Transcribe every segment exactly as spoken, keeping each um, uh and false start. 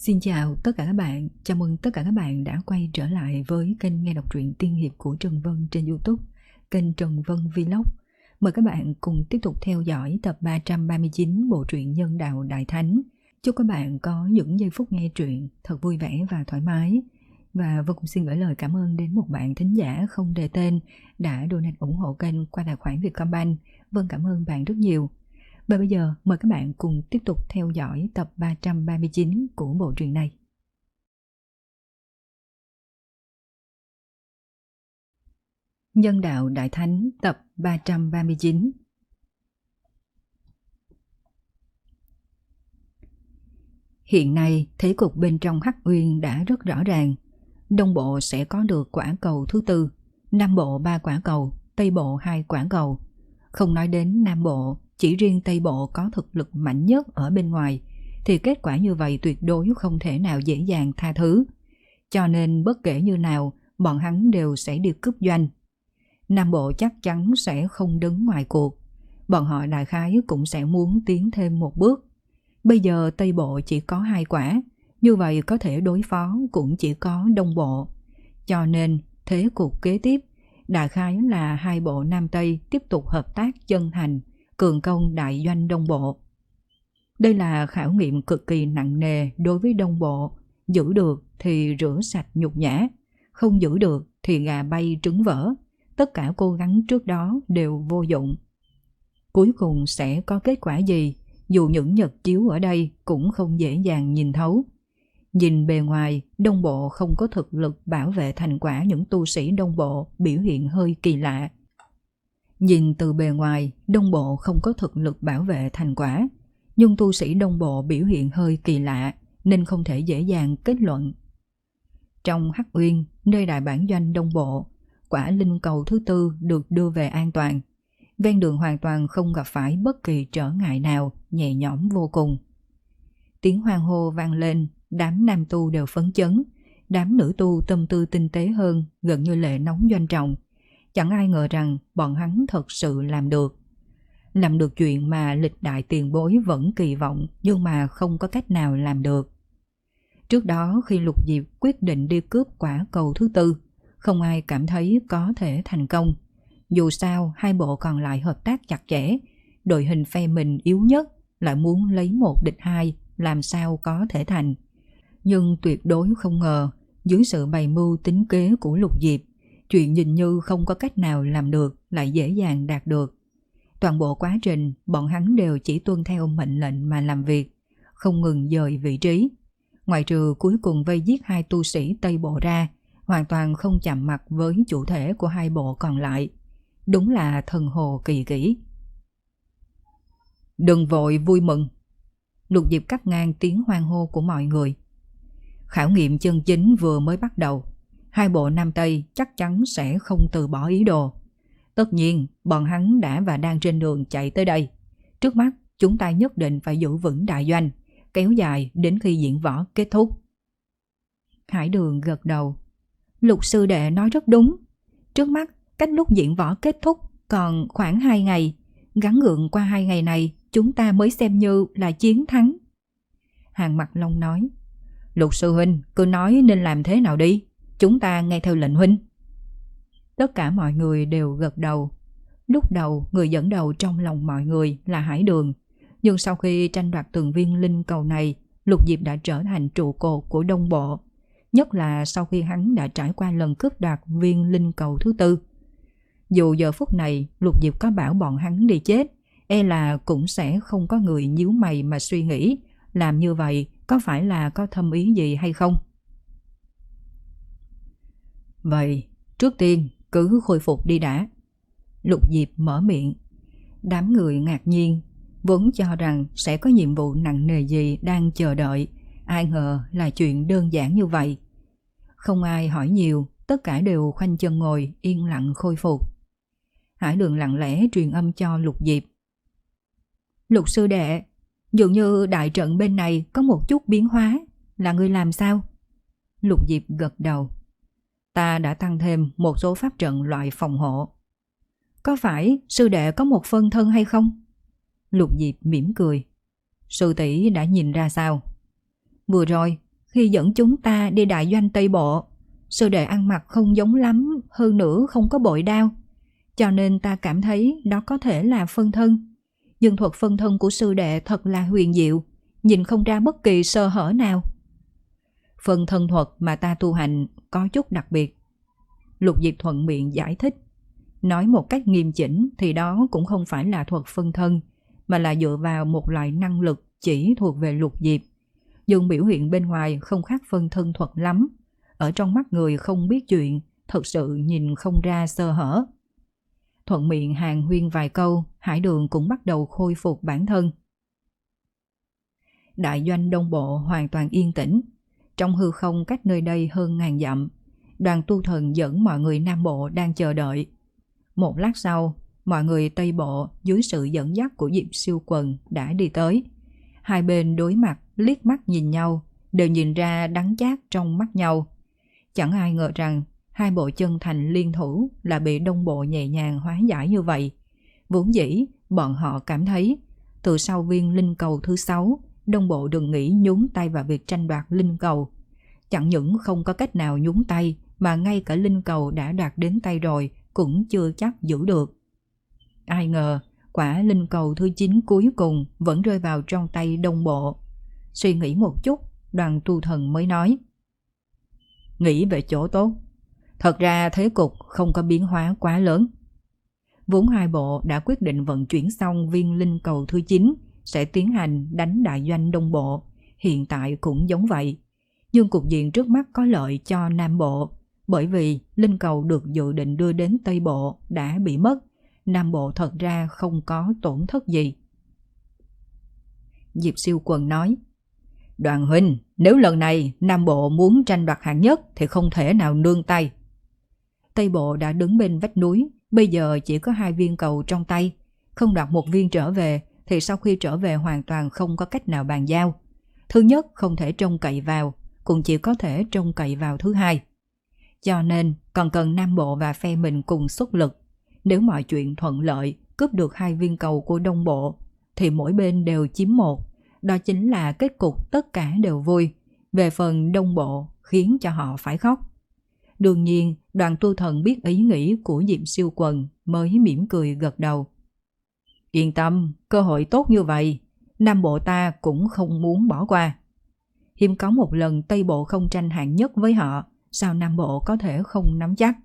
Xin chào tất cả các bạn, chào mừng tất cả các bạn đã quay trở lại với kênh nghe đọc truyện tiên hiệp của Trần Vân trên YouTube, kênh Trần Vân Vlog. Mời các bạn cùng tiếp tục theo dõi tập ba trăm ba mươi chín bộ truyện Nhân Đạo Đại Thánh. Chúc các bạn có những giây phút nghe truyện thật vui vẻ và thoải mái. Và Vân cũng xin gửi lời cảm ơn đến một bạn thính giả không đề tên đã donate ủng hộ kênh qua tài khoản Vietcombank. Vân cảm ơn bạn rất nhiều. Và bây giờ mời các bạn cùng tiếp tục theo dõi tập ba trăm ba mươi chín của bộ truyện này. Nhân Đạo Đại Thánh tập ba trăm ba mươi chín. Hiện nay thế cục bên trong Hắc Uyên đã rất rõ ràng. Đông Bộ sẽ có được quả cầu thứ tư, Nam Bộ ba quả cầu, Tây Bộ hai quả cầu. Không nói đến Nam Bộ, chỉ riêng Tây Bộ có thực lực mạnh nhất ở bên ngoài, thì kết quả như vậy tuyệt đối không thể nào dễ dàng tha thứ. Cho nên bất kể như nào, bọn hắn đều sẽ đi cướp doanh. Nam Bộ chắc chắn sẽ không đứng ngoài cuộc. Bọn họ đại khái cũng sẽ muốn tiến thêm một bước. Bây giờ Tây Bộ chỉ có hai quả, như vậy có thể đối phó cũng chỉ có Đông Bộ. Cho nên thế cục kế tiếp đại khái là hai bộ Nam Tây tiếp tục hợp tác chân thành, cường công đại doanh Đông Bộ. Đây là khảo nghiệm cực kỳ nặng nề đối với Đông Bộ. Giữ được thì rửa sạch nhục nhã, không giữ được thì gà bay trứng vỡ. Tất cả cố gắng trước đó đều vô dụng. Cuối cùng sẽ có kết quả gì, dù những nhật chiếu ở đây cũng không dễ dàng nhìn thấu. Nhìn bề ngoài, Đông Bộ không có thực lực bảo vệ thành quả, những tu sĩ Đông Bộ biểu hiện hơi kỳ lạ. Nhìn từ bề ngoài, Đông Bộ không có thực lực bảo vệ thành quả, nhưng tu sĩ Đông Bộ biểu hiện hơi kỳ lạ nên không thể dễ dàng kết luận. Trong Hắc Uyên, nơi đại bản doanh Đông Bộ, quả linh cầu thứ tư được đưa về an toàn. Ven đường hoàn toàn không gặp phải bất kỳ trở ngại nào, nhẹ nhõm vô cùng. Tiếng hoan hô vang lên, đám nam tu đều phấn chấn, đám nữ tu tâm tư tinh tế hơn, gần như lệ nóng doanh trọng. Chẳng ai ngờ rằng bọn hắn thật sự làm được. Làm được chuyện mà lịch đại tiền bối vẫn kỳ vọng nhưng mà không có cách nào làm được. Trước đó khi Lục Diệp quyết định đi cướp quả cầu thứ tư, không ai cảm thấy có thể thành công. Dù sao hai bộ còn lại hợp tác chặt chẽ, đội hình phe mình yếu nhất lại muốn lấy một địch hai, làm sao có thể thành. Nhưng tuyệt đối không ngờ, dưới sự bày mưu tính kế của Lục Diệp, chuyện nhìn như không có cách nào làm được lại dễ dàng đạt được. Toàn bộ quá trình bọn hắn đều chỉ tuân theo mệnh lệnh mà làm việc, không ngừng dời vị trí. Ngoại trừ cuối cùng vây giết hai tu sĩ Tây Bộ ra, hoàn toàn không chạm mặt với chủ thể của hai bộ còn lại. Đúng là thần hồ kỳ kỹ. Đừng vội vui mừng. Lục Diệp cắt ngang tiếng hoan hô của mọi người. Khảo nghiệm chân chính vừa mới bắt đầu. Hai bộ Nam Tây chắc chắn sẽ không từ bỏ ý đồ. Tất nhiên bọn hắn đã và đang trên đường chạy tới đây. Trước mắt chúng ta nhất định phải giữ vững đại doanh, kéo dài đến khi diễn võ kết thúc. Hải Đường gật đầu. Lục sư đệ nói rất đúng. Trước mắt cách lúc diễn võ kết thúc còn khoảng hai ngày. Gắng gượng qua hai ngày này chúng ta mới xem như là chiến thắng. Hàng Mặc Long nói. Lục sư huynh cứ nói nên làm thế nào đi, chúng ta nghe theo lệnh huynh. Tất cả mọi người đều gật đầu. Lúc đầu người dẫn đầu trong lòng mọi người là Hải Đường, nhưng sau khi tranh đoạt từng viên linh cầu này, Lục Diệp đã trở thành trụ cột của Đông Bộ. Nhất là sau khi hắn đã trải qua lần cướp đoạt viên linh cầu thứ tư. Dù giờ phút này Lục Diệp có bảo bọn hắn đi chết, e là cũng sẽ không có người nhíu mày mà suy nghĩ làm như vậy có phải là có thâm ý gì hay không. Vậy trước tiên cứ khôi phục đi đã. Lục Diệp mở miệng. Đám người ngạc nhiên, vốn cho rằng sẽ có nhiệm vụ nặng nề gì đang chờ đợi, ai ngờ là chuyện đơn giản như vậy. Không ai hỏi nhiều, tất cả đều khoanh chân ngồi yên lặng khôi phục. Hải Đường lặng lẽ truyền âm cho Lục Diệp. Lục sư đệ, dường như đại trận bên này có một chút biến hóa, là ngươi làm sao? Lục Diệp gật đầu. Ta đã tăng thêm một số pháp trận loại phòng hộ. Có phải sư đệ có một phân thân hay không? Lục Diệp mỉm cười. Sư tỷ đã nhìn ra sao? Vừa rồi khi dẫn chúng ta đi đại doanh Tây Bộ, sư đệ ăn mặc không giống lắm, hơn nữa không có bội đao. Cho nên ta cảm thấy đó có thể là phân thân. Nhưng thuật phân thân của sư đệ thật là huyền diệu, nhìn không ra bất kỳ sơ hở nào. Phân thân thuật mà ta tu hành có chút đặc biệt. Lục Diệp thuận miệng giải thích. Nói một cách nghiêm chỉnh thì đó cũng không phải là thuật phân thân, mà là dựa vào một loại năng lực chỉ thuộc về Lục Diệp. Nhưng biểu hiện bên ngoài không khác phân thân thuật lắm. Ở trong mắt người không biết chuyện, thật sự nhìn không ra sơ hở. Thuận miệng hàn huyên vài câu, Hải Đường cũng bắt đầu khôi phục bản thân. Đại doanh Đông Bộ hoàn toàn yên tĩnh. Trong hư không cách nơi đây hơn ngàn dặm, đoàn tu thần dẫn mọi người Nam Bộ đang chờ đợi. Một lát sau, mọi người Tây Bộ dưới sự dẫn dắt của Diệp Siêu Quần đã đi tới. Hai bên đối mặt, liếc mắt nhìn nhau, đều nhìn ra đắng chát trong mắt nhau. Chẳng ai ngờ rằng hai bộ chân thành liên thủ là bị Đông Bộ nhẹ nhàng hóa giải như vậy. Vốn dĩ, bọn họ cảm thấy từ sau viên linh cầu thứ sáu, Đông Bộ đừng nghĩ nhúng tay vào việc tranh đoạt linh cầu. Chẳng những không có cách nào nhúng tay, mà ngay cả linh cầu đã đạt đến tay rồi cũng chưa chắc giữ được. Ai ngờ, quả linh cầu thứ chín cuối cùng vẫn rơi vào trong tay Đông Bộ. Suy nghĩ một chút, đoàn tu thần mới nói. Nghĩ về chỗ tốt. Thật ra thế cục không có biến hóa quá lớn. Vốn hai bộ đã quyết định vận chuyển xong viên linh cầu thứ chín, sẽ tiến hành đánh đại doanh Đông Bộ. Hiện tại cũng giống vậy. Nhưng cục diện trước mắt có lợi cho Nam Bộ. Bởi vì linh cầu được dự định đưa đến Tây Bộ đã bị mất. Nam Bộ thật ra không có tổn thất gì. Diệp Siêu Quần nói. Đoàn huynh, nếu lần này Nam Bộ muốn tranh đoạt hạng nhất thì không thể nào nương tay. Tây Bộ đã đứng bên vách núi, bây giờ chỉ có hai viên cầu trong tay. Không đoạt một viên trở về thì sau khi trở về hoàn toàn không có cách nào bàn giao. Thứ nhất không thể trông cậy vào, cũng chỉ có thể trông cậy vào thứ hai. Cho nên còn cần Nam Bộ và phe mình cùng xuất lực. Nếu mọi chuyện thuận lợi, cướp được hai viên cầu của Đông Bộ, thì mỗi bên đều chiếm một. Đó chính là kết cục tất cả đều vui. Về phần Đông Bộ khiến cho họ phải khóc. Đương nhiên, đoàn tu thần biết ý nghĩ của Diệp Siêu Quần mới mỉm cười gật đầu. Yên tâm, cơ hội tốt như vậy, Nam Bộ ta cũng không muốn bỏ qua. Hiếm có một lần Tây Bộ không tranh hạng nhất với họ, sao Nam Bộ có thể không nắm chắc?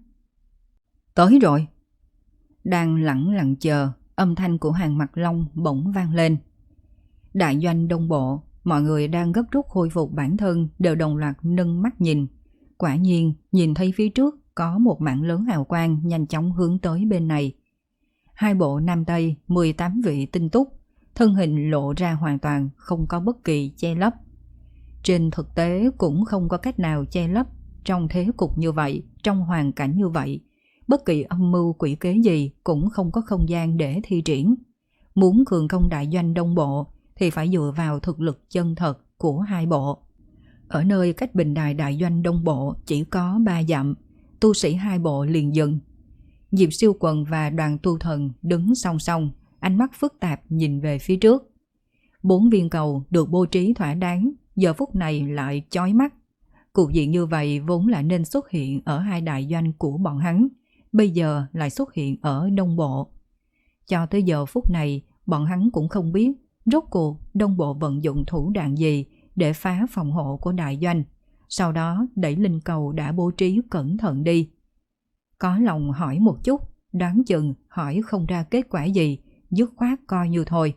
Tới rồi. Đang lẳng lặng chờ, âm thanh của Hàng Mặc Long bỗng vang lên. Đại doanh Đông Bộ, mọi người đang gấp rút khôi phục bản thân đều đồng loạt nâng mắt nhìn. Quả nhiên, nhìn thấy phía trước có một mảng lớn hào quang nhanh chóng hướng tới bên này. Hai bộ Nam Tây, mười tám vị tinh túc, thân hình lộ ra hoàn toàn không có bất kỳ che lấp. Trên thực tế cũng không có cách nào che lấp. Trong thế cục như vậy, trong hoàn cảnh như vậy, bất kỳ âm mưu quỷ kế gì cũng không có không gian để thi triển. Muốn cường công đại doanh Đông Bộ thì phải dựa vào thực lực chân thật của hai bộ. Ở nơi cách bình đài đại doanh Đông Bộ chỉ có ba dặm, tu sĩ hai bộ liền dừng. Diệp Siêu Quần và đoàn tu thần đứng song song, ánh mắt phức tạp nhìn về phía trước. Bốn viên cầu được bố trí thỏa đáng, giờ phút này lại chói mắt. Cục diện như vậy vốn là nên xuất hiện ở hai đại doanh của bọn hắn, bây giờ lại xuất hiện ở Đông Bộ. Cho tới giờ phút này, bọn hắn cũng không biết rốt cuộc Đông Bộ vận dụng thủ đoạn gì để phá phòng hộ của đại doanh, sau đó đẩy linh cầu đã bố trí cẩn thận đi. Có lòng hỏi một chút, đoán chừng hỏi không ra kết quả gì, dứt khoát coi như thôi.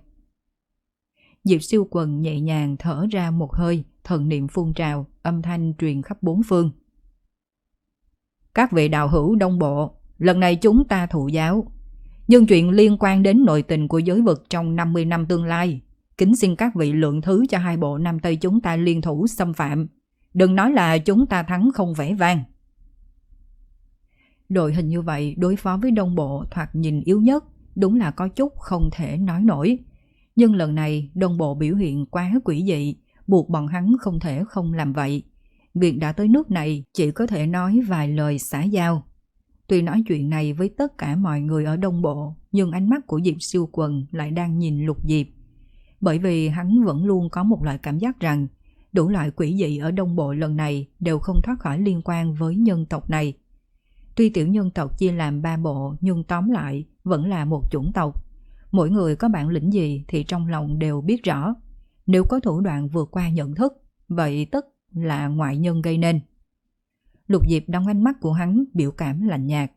Diệp Siêu Quần nhẹ nhàng thở ra một hơi, thần niệm phun trào, âm thanh truyền khắp bốn phương. Các vị đạo hữu Đông Bộ, lần này chúng ta thụ giáo. Nhưng chuyện liên quan đến nội tình của giới vực trong năm mươi năm tương lai, kính xin các vị lượng thứ cho hai bộ Nam Tây chúng ta liên thủ xâm phạm. Đừng nói là chúng ta thắng không vẻ vang. Đội hình như vậy đối phó với Đông Bộ thoạt nhìn yếu nhất, đúng là có chút không thể nói nổi. Nhưng lần này Đông Bộ biểu hiện quá quỷ dị, buộc bọn hắn không thể không làm vậy. Việc đã tới nước này chỉ có thể nói vài lời xã giao. Tuy nói chuyện này với tất cả mọi người ở Đông Bộ, nhưng ánh mắt của Diệp Siêu Quần lại đang nhìn Lục Diệp. Bởi vì hắn vẫn luôn có một loại cảm giác rằng Đủ loại quỷ dị ở Đông Bộ lần này đều không thoát khỏi liên quan với nhân tộc này. Tuy tiểu nhân tộc chia làm ba bộ nhưng tóm lại vẫn là một chủng tộc. Mỗi người có bản lĩnh gì thì trong lòng đều biết rõ. Nếu có thủ đoạn vượt qua nhận thức, vậy tức là ngoại nhân gây nên. Lục Diệp đóng ánh mắt của hắn, biểu cảm lạnh nhạt.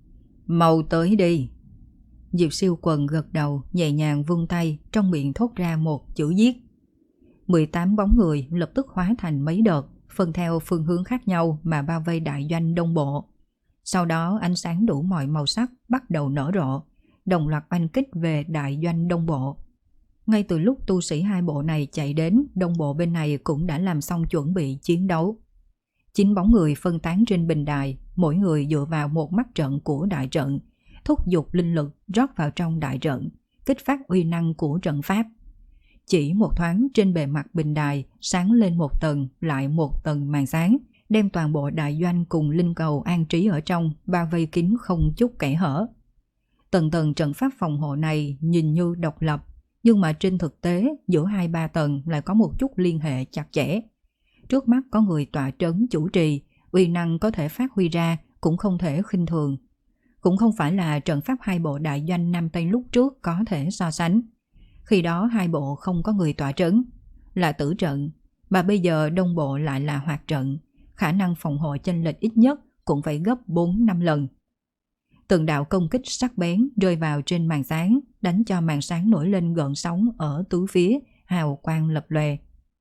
Mau tới đi. Diệp Siêu Quần gật đầu, nhẹ nhàng vung tay, trong miệng thốt ra một chữ giết. mười tám bóng người lập tức hóa thành mấy đợt, phân theo phương hướng khác nhau mà bao vây đại doanh Đông Bộ. Sau đó ánh sáng đủ mọi màu sắc bắt đầu nở rộ, đồng loạt oanh kích về đại doanh Đông Bộ. Ngay từ lúc tu sĩ hai bộ này chạy đến, Đông Bộ bên này cũng đã làm xong chuẩn bị chiến đấu. Chín bóng người phân tán trên bình đài, mỗi người dựa vào một mắt trận của đại trận, thúc giục linh lực rót vào trong đại trận, kích phát uy năng của trận pháp. Chỉ một thoáng trên bề mặt bình đài sáng lên một tầng lại một tầng màn sáng, đem toàn bộ đại doanh cùng linh cầu an trí ở trong bao vây kín không chút kẽ hở. Tầng tầng trận pháp phòng hộ này nhìn như độc lập, nhưng mà trên thực tế giữa hai ba tầng lại có một chút liên hệ chặt chẽ. Trước mắt có người tọa trấn chủ trì, uy năng có thể phát huy ra cũng không thể khinh thường. Cũng không phải là trận pháp hai bộ đại doanh Nam Tây lúc trước có thể so sánh. Khi đó hai bộ không có người tọa trấn, là tử trận, mà bây giờ Đông Bộ lại là hoạt trận, khả năng phòng hộ chênh lệch ít nhất cũng phải gấp bốn năm lần. Từng đạo công kích sắc bén rơi vào trên màn sáng, đánh cho màn sáng nổi lên gợn sóng ở tứ phía, hào quang lập lòe.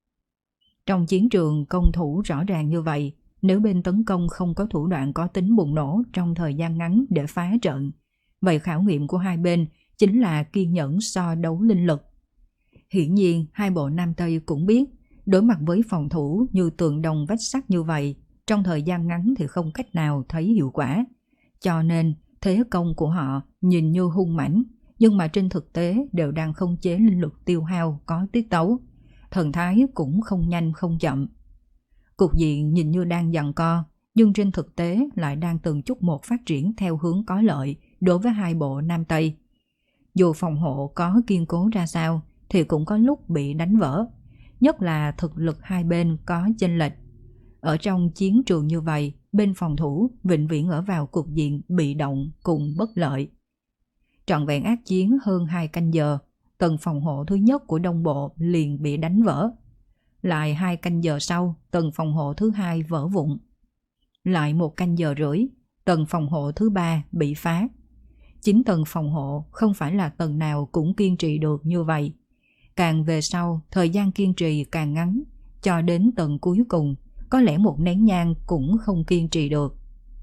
Trong chiến trường công thủ rõ ràng như vậy, nếu bên tấn công không có thủ đoạn có tính bùng nổ trong thời gian ngắn để phá trận, vậy khảo nghiệm của hai bên chính là kiên nhẫn so đấu linh lực. Hiển nhiên hai bộ Nam Tây cũng biết, đối mặt với phòng thủ như tường đồng vách sắt như vậy, trong thời gian ngắn thì không cách nào thấy hiệu quả. Cho nên thế công của họ nhìn như hung mãnh, nhưng mà trên thực tế đều đang khống chế linh lực tiêu hao có tiết tấu, thần thái cũng không nhanh không chậm. Cục diện nhìn như đang giằng co, nhưng trên thực tế lại đang từng chút một phát triển theo hướng có lợi đối với hai bộ Nam Tây. Dù phòng hộ có kiên cố ra sao thì cũng có lúc bị đánh vỡ, nhất là thực lực hai bên có chênh lệch. Ở trong chiến trường như vậy, bên phòng thủ vĩnh viễn ở vào cục diện bị động cùng bất lợi. Trọn vẹn ác chiến hơn hai canh giờ, tầng phòng hộ thứ nhất của Đông Bộ liền bị đánh vỡ. Lại hai canh giờ sau, tầng phòng hộ thứ hai vỡ vụn. Lại một canh giờ rưỡi, tầng phòng hộ thứ ba bị phá. Chính tầng phòng hộ không phải là tầng nào cũng kiên trì được như vậy. Càng về sau, thời gian kiên trì càng ngắn, cho đến tầng cuối cùng, có lẽ một nén nhang cũng không kiên trì được.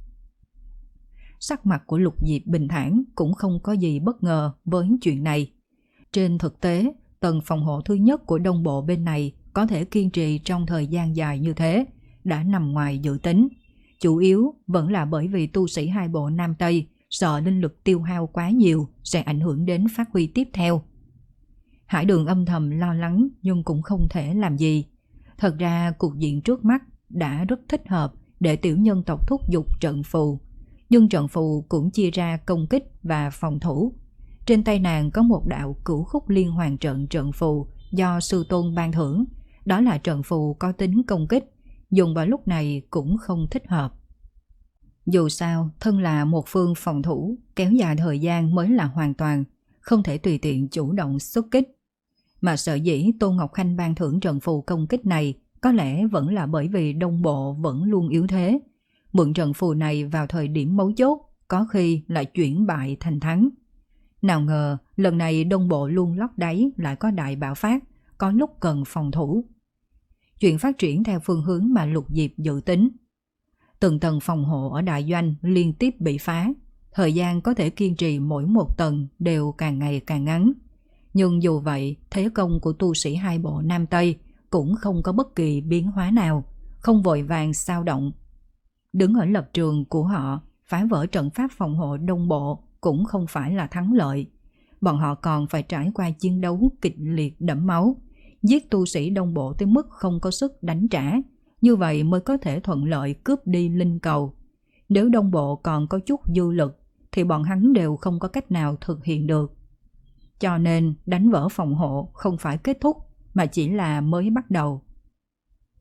Sắc mặt của Lục Diệp bình thản, cũng không có gì bất ngờ với chuyện này. Trên thực tế, tầng phòng hộ thứ nhất của Đông Bộ bên này có thể kiên trì trong thời gian dài như thế, đã nằm ngoài dự tính. Chủ yếu vẫn là bởi vì tu sĩ hai bộ Nam Tây sợ linh lực tiêu hao quá nhiều sẽ ảnh hưởng đến phát huy tiếp theo. Hải Đường âm thầm lo lắng nhưng cũng không thể làm gì. Thật ra cục diện trước mắt đã rất thích hợp để tiểu nhân tộc thúc giục trận phù, nhưng trận phù cũng chia ra công kích và phòng thủ. Trên tay nàng có một đạo cửu khúc liên hoàn trận trận phù do sư tôn ban thưởng, đó là trận phù có tính công kích, dùng vào lúc này cũng không thích hợp. Dù sao, thân là một phương phòng thủ, kéo dài thời gian mới là hoàn toàn, không thể tùy tiện chủ động xuất kích. Mà sợ dĩ Tôn Ngọc Khanh ban thưởng trận phù công kích này có lẽ vẫn là bởi vì Đông Bộ vẫn luôn yếu thế. Mượn trận phù này vào thời điểm mấu chốt, có khi lại chuyển bại thành thắng. Nào ngờ, lần này Đông Bộ luôn lót đáy lại có đại bạo phát, có lúc cần phòng thủ. Chuyện phát triển theo phương hướng mà Lục Diệp dự tính. Từng tầng phòng hộ ở đại doanh liên tiếp bị phá, thời gian có thể kiên trì mỗi một tầng đều càng ngày càng ngắn. Nhưng dù vậy, thế công của tu sĩ hai bộ Nam Tây cũng không có bất kỳ biến hóa nào, không vội vàng xao động. Đứng ở lập trường của họ, phá vỡ trận pháp phòng hộ Đông Bộ cũng không phải là thắng lợi. Bọn họ còn phải trải qua chiến đấu kịch liệt đẫm máu, giết tu sĩ Đông Bộ tới mức không có sức đánh trả, như vậy mới có thể thuận lợi cướp đi linh cầu. Nếu Đông Bộ còn có chút dư lực thì bọn hắn đều không có cách nào thực hiện được. Cho nên đánh vỡ phòng hộ không phải kết thúc mà chỉ là mới bắt đầu.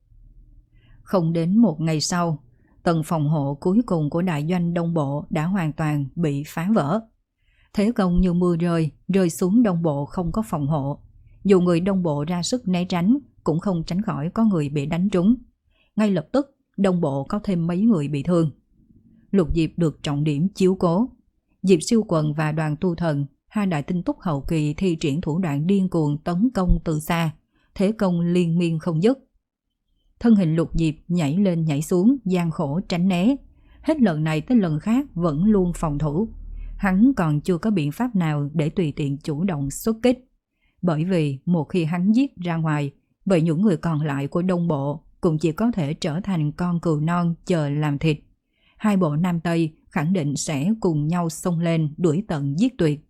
Không đến một ngày sau, tầng phòng hộ cuối cùng của đại doanh Đông Bộ đã hoàn toàn bị phá vỡ. Thế công như mưa rơi, rơi xuống Đông Bộ không có phòng hộ. Dù người Đông Bộ ra sức né tránh, cũng không tránh khỏi có người bị đánh trúng. Ngay lập tức, Đông Bộ có thêm mấy người bị thương. Lục Diệp được trọng điểm chiếu cố. Diệp Siêu Quần và Đoàn Tu Thần, hai đại tinh túc hậu kỳ thi triển thủ đoạn điên cuồng tấn công từ xa, thế công liên miên không dứt. Thân hình Lục Diệp nhảy lên nhảy xuống, gian khổ tránh né. Hết lần này tới lần khác vẫn luôn phòng thủ. Hắn còn chưa có biện pháp nào để tùy tiện chủ động xuất kích. Bởi vì một khi hắn giết ra ngoài, vậy những người còn lại của Đông Bộ cũng chỉ có thể trở thành con cừu non chờ làm thịt. Hai bộ Nam Tây khẳng định sẽ cùng nhau xông lên đuổi tận giết tuyệt.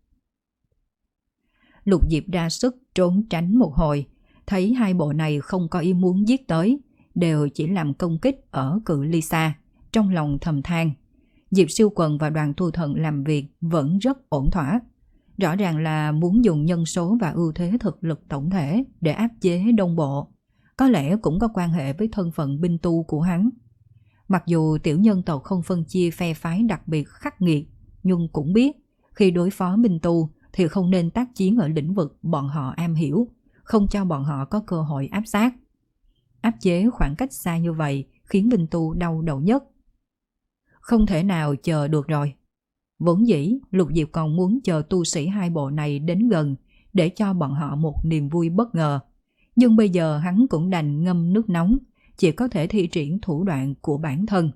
Lục Diệp ra sức trốn tránh một hồi, thấy hai bộ này không có ý muốn giết tới, đều chỉ làm công kích ở cự ly xa, trong lòng thầm than. Diệp Siêu Quần và Đoàn Tu Thần làm việc vẫn rất ổn thỏa. Rõ ràng là muốn dùng nhân số và ưu thế thực lực tổng thể để áp chế Đông Bộ. Có lẽ cũng có quan hệ với thân phận binh tu của hắn. Mặc dù tiểu nhân tộc không phân chia phe phái đặc biệt khắc nghiệt, nhưng cũng biết khi đối phó binh tu thì không nên tác chiến ở lĩnh vực bọn họ am hiểu, không cho bọn họ có cơ hội áp sát. Áp chế khoảng cách xa như vậy khiến binh tu đau đầu nhất. Không thể nào chờ được rồi. Vốn dĩ Lục Diệp còn muốn chờ tu sĩ hai bộ này đến gần để cho bọn họ một niềm vui bất ngờ. Nhưng bây giờ hắn cũng đành ngâm nước nóng, chỉ có thể thi triển thủ đoạn của bản thân.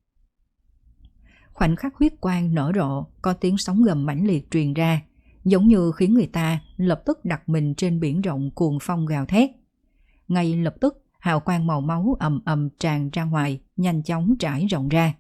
Khoảnh khắc huyết quang nở rộ, có tiếng sóng gầm mãnh liệt truyền ra, giống như khiến người ta lập tức đặt mình trên biển rộng cuồng phong gào thét. Ngay lập tức, hào quang màu máu ầm ầm tràn ra ngoài, nhanh chóng trải rộng ra.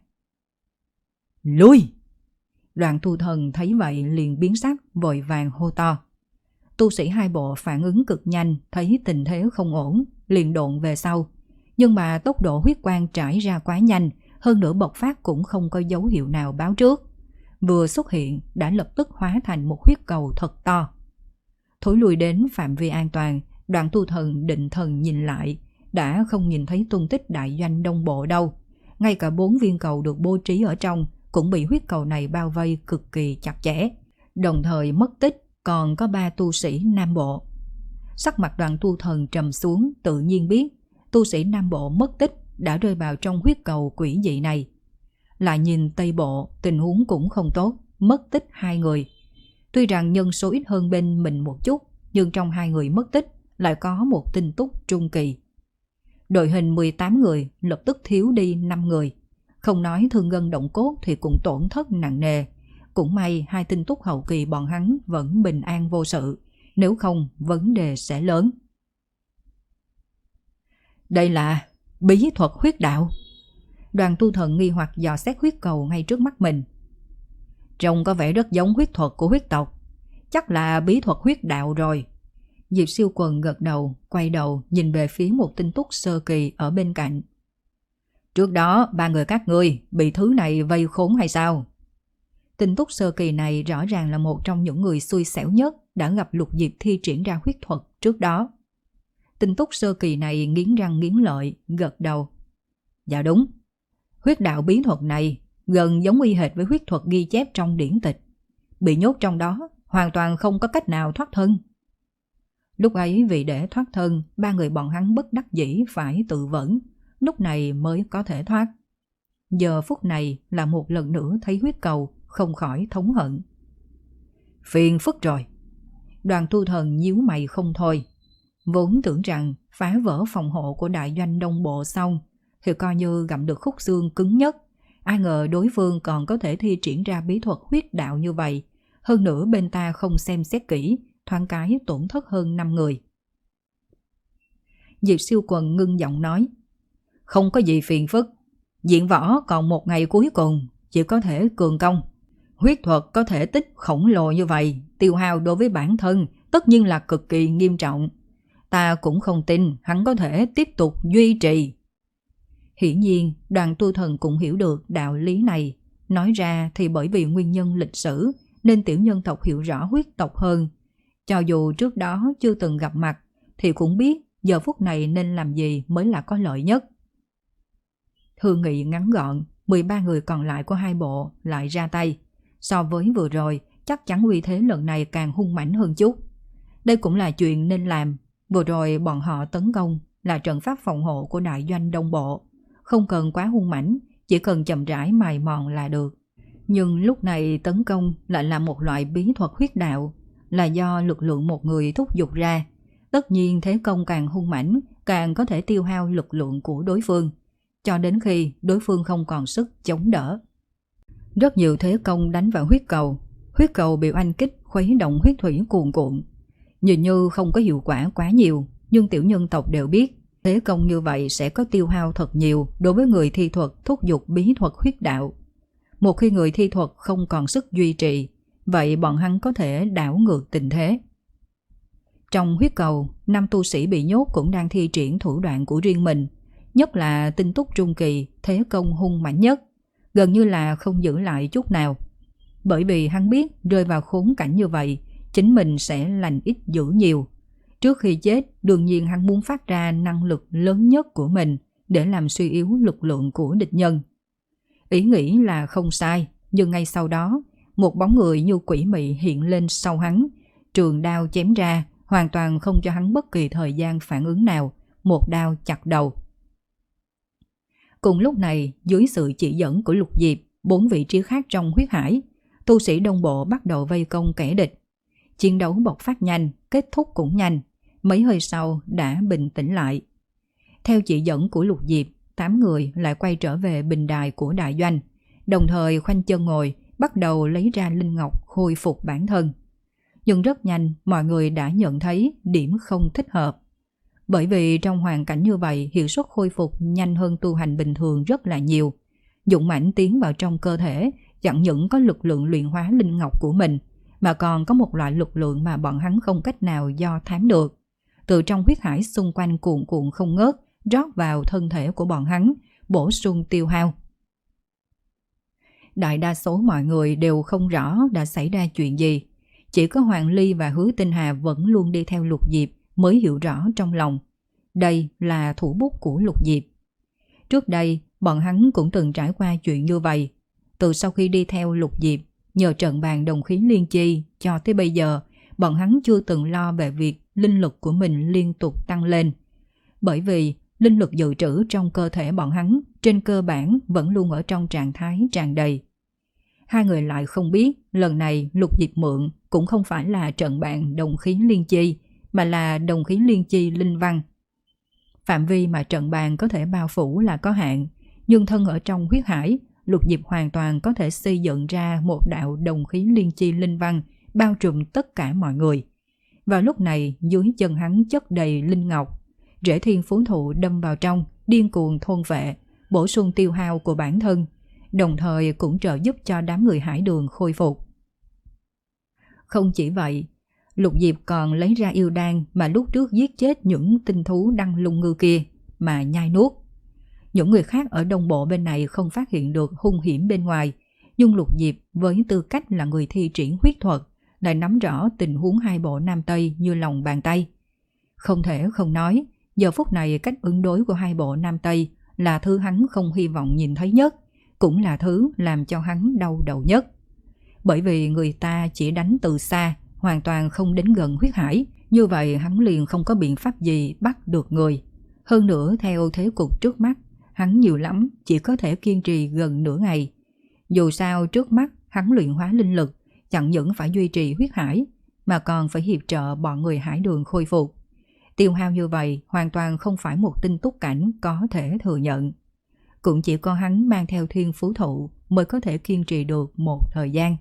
Lui! Đoàn Tu Thần thấy vậy liền biến sắc, vội vàng hô to. Tu sĩ hai bộ phản ứng cực nhanh, thấy tình thế không ổn, liền độn về sau. Nhưng mà tốc độ huyết quang trải ra quá nhanh, hơn nữa bộc phát cũng không có dấu hiệu nào báo trước. Vừa xuất hiện đã lập tức hóa thành một huyết cầu thật to. Thối lùi đến phạm vi an toàn, Đoàn Tu Thần định thần nhìn lại, đã không nhìn thấy tung tích đại doanh Đông Bộ đâu. Ngay cả bốn viên cầu được bố trí ở trong cũng bị huyết cầu này bao vây cực kỳ chặt chẽ. Đồng thời mất tích còn có ba tu sĩ Nam Bộ. Sắc mặt Đoàn Tu Thần trầm xuống, tự nhiên biết tu sĩ Nam Bộ mất tích đã rơi vào trong huyết cầu quỷ dị này. Lại nhìn Tây Bộ, tình huống cũng không tốt, mất tích hai người. Tuy rằng nhân số ít hơn bên mình một chút, nhưng trong hai người mất tích lại có một tinh túc trung kỳ. Đội hình mười tám người lập tức thiếu đi năm người. Không nói thương gân động cốt thì cũng tổn thất nặng nề. Cũng may hai tinh túc hậu kỳ bọn hắn vẫn bình an vô sự, nếu không vấn đề sẽ lớn. Đây là bí thuật huyết đạo. Đoàn Tu Thần nghi hoặc dò xét huyết cầu ngay trước mắt mình. Trông có vẻ rất giống huyết thuật của huyết tộc, chắc là bí thuật huyết đạo rồi. Diệp Siêu Quần gật đầu, quay đầu nhìn về phía một tinh túc sơ kỳ ở bên cạnh. Trước đó ba người các ngươi bị thứ này vây khốn hay sao? Tinh túc sơ kỳ này rõ ràng là một trong những người xui xẻo nhất đã gặp Lục Diệp thi triển ra huyết thuật trước đó. Tinh túc sơ kỳ này nghiến răng nghiến lợi, gật đầu. Dạ đúng, huyết đạo bí thuật này gần giống y hệt với huyết thuật ghi chép trong điển tịch. Bị nhốt trong đó, hoàn toàn không có cách nào thoát thân. Lúc ấy vì để thoát thân, ba người bọn hắn bất đắc dĩ phải tự vẫn, lúc này mới có thể thoát. Giờ phút này là một lần nữa thấy huyết cầu, không khỏi thống hận. Phiền phức rồi. Đoàn Tu Thần nhíu mày không thôi. Vốn tưởng rằng phá vỡ phòng hộ của đại doanh Đông Bộ xong thì coi như gặm được khúc xương cứng nhất. Ai ngờ đối phương còn có thể thi triển ra bí thuật huyết đạo như vậy. Hơn nữa bên ta không xem xét kỹ, thoáng cái tổn thất hơn năm người. Diệp Siêu Quần ngưng giọng nói. Không có gì phiền phức. Diện võ còn một ngày cuối cùng, chỉ có thể cường công. Huyết thuật có thể tích khổng lồ như vậy, tiêu hao đối với bản thân tất nhiên là cực kỳ nghiêm trọng. Ta cũng không tin hắn có thể tiếp tục duy trì. Hiển nhiên, Đoàn Tu Thần cũng hiểu được đạo lý này. Nói ra thì bởi vì nguyên nhân lịch sử nên tiểu nhân tộc hiểu rõ huyết tộc hơn. Cho dù trước đó chưa từng gặp mặt thì cũng biết giờ phút này nên làm gì mới là có lợi nhất. Thương nghị ngắn gọn, mười ba người còn lại của hai bộ lại ra tay. So với vừa rồi, chắc chắn uy thế lần này càng hung mãnh hơn chút. Đây cũng là chuyện nên làm. Vừa rồi bọn họ tấn công là trận pháp phòng hộ của đại doanh Đông Bộ. Không cần quá hung mãnh, chỉ cần chậm rãi mài mòn là được. Nhưng lúc này tấn công lại là một loại bí thuật huyết đạo, là do lực lượng một người thúc giục ra. Tất nhiên thế công càng hung mãnh, càng có thể tiêu hao lực lượng của đối phương, cho đến khi đối phương không còn sức chống đỡ. Rất nhiều thế công đánh vào huyết cầu. Huyết cầu bị oanh kích khuấy động huyết thủy cuồn cuộn. Nhìn như không có hiệu quả quá nhiều, nhưng tiểu nhân tộc đều biết thế công như vậy sẽ có tiêu hao thật nhiều đối với người thi thuật thúc giục bí thuật huyết đạo. Một khi người thi thuật không còn sức duy trì, vậy bọn hắn có thể đảo ngược tình thế. Trong huyết cầu, năm tu sĩ bị nhốt cũng đang thi triển thủ đoạn của riêng mình, nhất là tinh túc trung kỳ, thế công hung mãnh nhất, gần như là không giữ lại chút nào. Bởi vì hắn biết rơi vào khốn cảnh như vậy, chính mình sẽ lành ít dữ nhiều. Trước khi chết, đương nhiên hắn muốn phát ra năng lực lớn nhất của mình để làm suy yếu lực lượng của địch nhân. Ý nghĩ là không sai, nhưng ngay sau đó, một bóng người như quỷ mị hiện lên sau hắn, trường đao chém ra, hoàn toàn không cho hắn bất kỳ thời gian phản ứng nào, một đao chặt đầu. Cùng lúc này, dưới sự chỉ dẫn của Lục Diệp, bốn vị trí khác trong huyết hải, tu sĩ Đông Bộ bắt đầu vây công kẻ địch. Chiến đấu bộc phát nhanh, kết thúc cũng nhanh, mấy hơi sau đã bình tĩnh lại. Theo chỉ dẫn của Lục Diệp, tám người lại quay trở về bình đài của đại doanh, đồng thời khoanh chân ngồi, bắt đầu lấy ra linh ngọc khôi phục bản thân. Nhưng rất nhanh, mọi người đã nhận thấy điểm không thích hợp. Bởi vì trong hoàn cảnh như vậy, hiệu suất khôi phục nhanh hơn tu hành bình thường rất là nhiều. Dũng mãnh tiến vào trong cơ thể, chẳng những có lực lượng luyện hóa linh ngọc của mình, mà còn có một loại lực lượng mà bọn hắn không cách nào do thám được. Từ trong huyết hải xung quanh cuồn cuộn không ngớt, rót vào thân thể của bọn hắn, bổ sung tiêu hao. Đại đa số mọi người đều không rõ đã xảy ra chuyện gì. Chỉ có Hoàng Ly và Hứa Tinh Hà vẫn luôn đi theo Lục Diệp mới hiểu rõ trong lòng. Đây là thủ bút của Lục Diệp. Trước đây, bọn hắn cũng từng trải qua chuyện như vậy. Từ sau khi đi theo Lục Diệp, nhờ trận bàn đồng khí liên chi cho tới bây giờ, bọn hắn chưa từng lo về việc linh lực của mình liên tục tăng lên. Bởi vì linh lực dự trữ trong cơ thể bọn hắn trên cơ bản vẫn luôn ở trong trạng thái tràn đầy. Hai người lại không biết lần này Lục Diệp mượn cũng không phải là trận bàn đồng khí liên chi, mà là đồng khí liên chi linh văn. Phạm vi mà trận bàn có thể bao phủ là có hạn, nhưng thân ở trong huyết hải, Lục Diệp hoàn toàn có thể xây dựng ra một đạo đồng khí liên chi linh văn bao trùm tất cả mọi người. Vào lúc này, dưới chân hắn chất đầy linh ngọc, rễ thiên phú thụ đâm vào trong, điên cuồng thôn vệ, bổ sung tiêu hao của bản thân, đồng thời cũng trợ giúp cho đám người hải đường khôi phục. Không chỉ vậy, Lục Diệp còn lấy ra yêu đan mà lúc trước giết chết những tinh thú đăng lung ngư kia mà nhai nuốt. Những người khác ở Đông Bộ bên này không phát hiện được hung hiểm bên ngoài, nhưng Lục Diệp với tư cách là người thi triển huyết thuật lại nắm rõ tình huống hai bộ Nam Tây như lòng bàn tay. Không thể không nói, giờ phút này cách ứng đối của hai bộ Nam Tây là thứ hắn không hy vọng nhìn thấy nhất, cũng là thứ làm cho hắn đau đầu nhất. Bởi vì người ta chỉ đánh từ xa, hoàn toàn không đến gần huyết hải, như vậy hắn liền không có biện pháp gì bắt được người. Hơn nữa theo thế cục trước mắt, hắn nhiều lắm chỉ có thể kiên trì gần nửa ngày. Dù sao trước mắt hắn luyện hóa linh lực, chẳng những phải duy trì huyết hải, mà còn phải hiệp trợ bọn người hải đường khôi phục. Tiêu hao như vậy hoàn toàn không phải một tinh túc cảnh có thể thừa nhận. Cũng chỉ có hắn mang theo thiên phú thụ mới có thể kiên trì được một thời gian.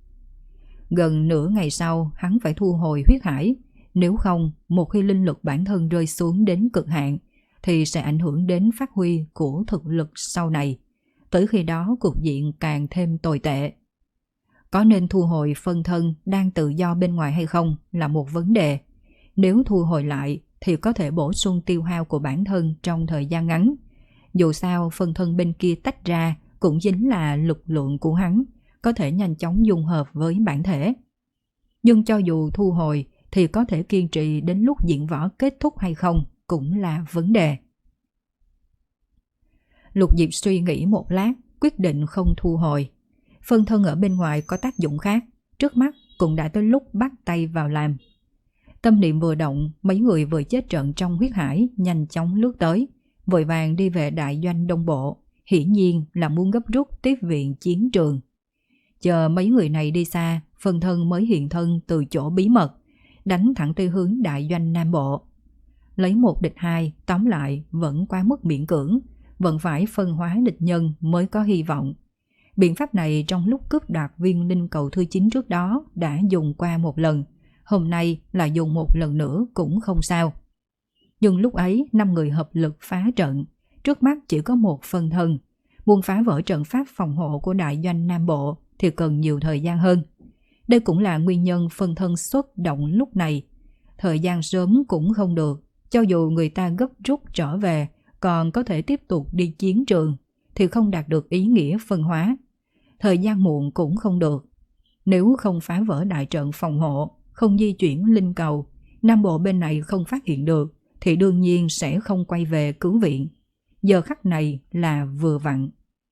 Gần nửa ngày sau hắn phải thu hồi huyết hải, nếu không một khi linh lực bản thân rơi xuống đến cực hạn thì sẽ ảnh hưởng đến phát huy của thực lực sau này. Tới khi đó cục diện càng thêm tồi tệ. Có nên thu hồi phân thân đang tự do bên ngoài hay không là một vấn đề. Nếu thu hồi lại thì có thể bổ sung tiêu hao của bản thân trong thời gian ngắn. Dù sao phân thân bên kia tách ra cũng chính là lực lượng của hắn, có thể nhanh chóng dung hợp với bản thể. Nhưng cho dù thu hồi thì có thể kiên trì đến lúc diễn võ kết thúc hay không cũng là vấn đề. Lục Diệp suy nghĩ một lát, quyết định không thu hồi. Phân thân ở bên ngoài có tác dụng khác, trước mắt cũng đã tới lúc bắt tay vào làm. Tâm niệm vừa động, mấy người vừa chết trận trong huyết hải nhanh chóng lướt tới, vội vàng đi về đại doanh Đông Bộ, hiển nhiên là muốn gấp rút tiếp viện chiến trường. Chờ mấy người này đi xa, phân thân mới hiện thân từ chỗ bí mật, đánh thẳng tới hướng đại doanh Nam Bộ. Lấy một địch hai, tóm lại vẫn quá mức miễn cưỡng, vẫn phải phân hóa địch nhân mới có hy vọng. Biện pháp này trong lúc cướp đoạt viên linh cầu thứ chín trước đó đã dùng qua một lần, hôm nay là dùng một lần nữa cũng không sao. Nhưng lúc ấy năm người hợp lực phá trận, trước mắt chỉ có một phân thân. Muốn phá vỡ trận pháp phòng hộ của đại doanh Nam Bộ thì cần nhiều thời gian hơn. Đây cũng là nguyên nhân phân thân xuất động lúc này. Thời gian sớm cũng không được, cho dù người ta gấp rút trở về còn có thể tiếp tục đi chiến trường thì không đạt được ý nghĩa phân hóa. Thời gian muộn cũng không được. Nếu không phá vỡ đại trận phòng hộ, không di chuyển linh cầu, Nam Bộ bên này không phát hiện được thì đương nhiên sẽ không quay về cứu viện. Giờ khắc này là vừa vặn.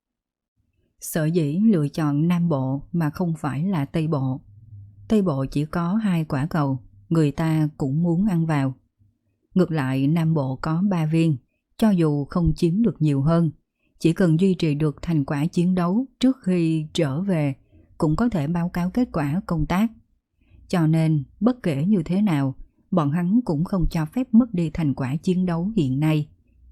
Sở dĩ lựa chọn Nam Bộ mà không phải là Tây Bộ. Tây Bộ chỉ có hai quả cầu, người ta cũng muốn ăn vào. Ngược lại Nam Bộ có ba viên, cho dù không chiếm được nhiều hơn, chỉ cần duy trì được thành quả chiến đấu trước khi trở về cũng có thể báo cáo kết quả công tác. Cho nên bất kể như thế nào, bọn hắn cũng không cho phép mất đi thành quả chiến đấu hiện nay.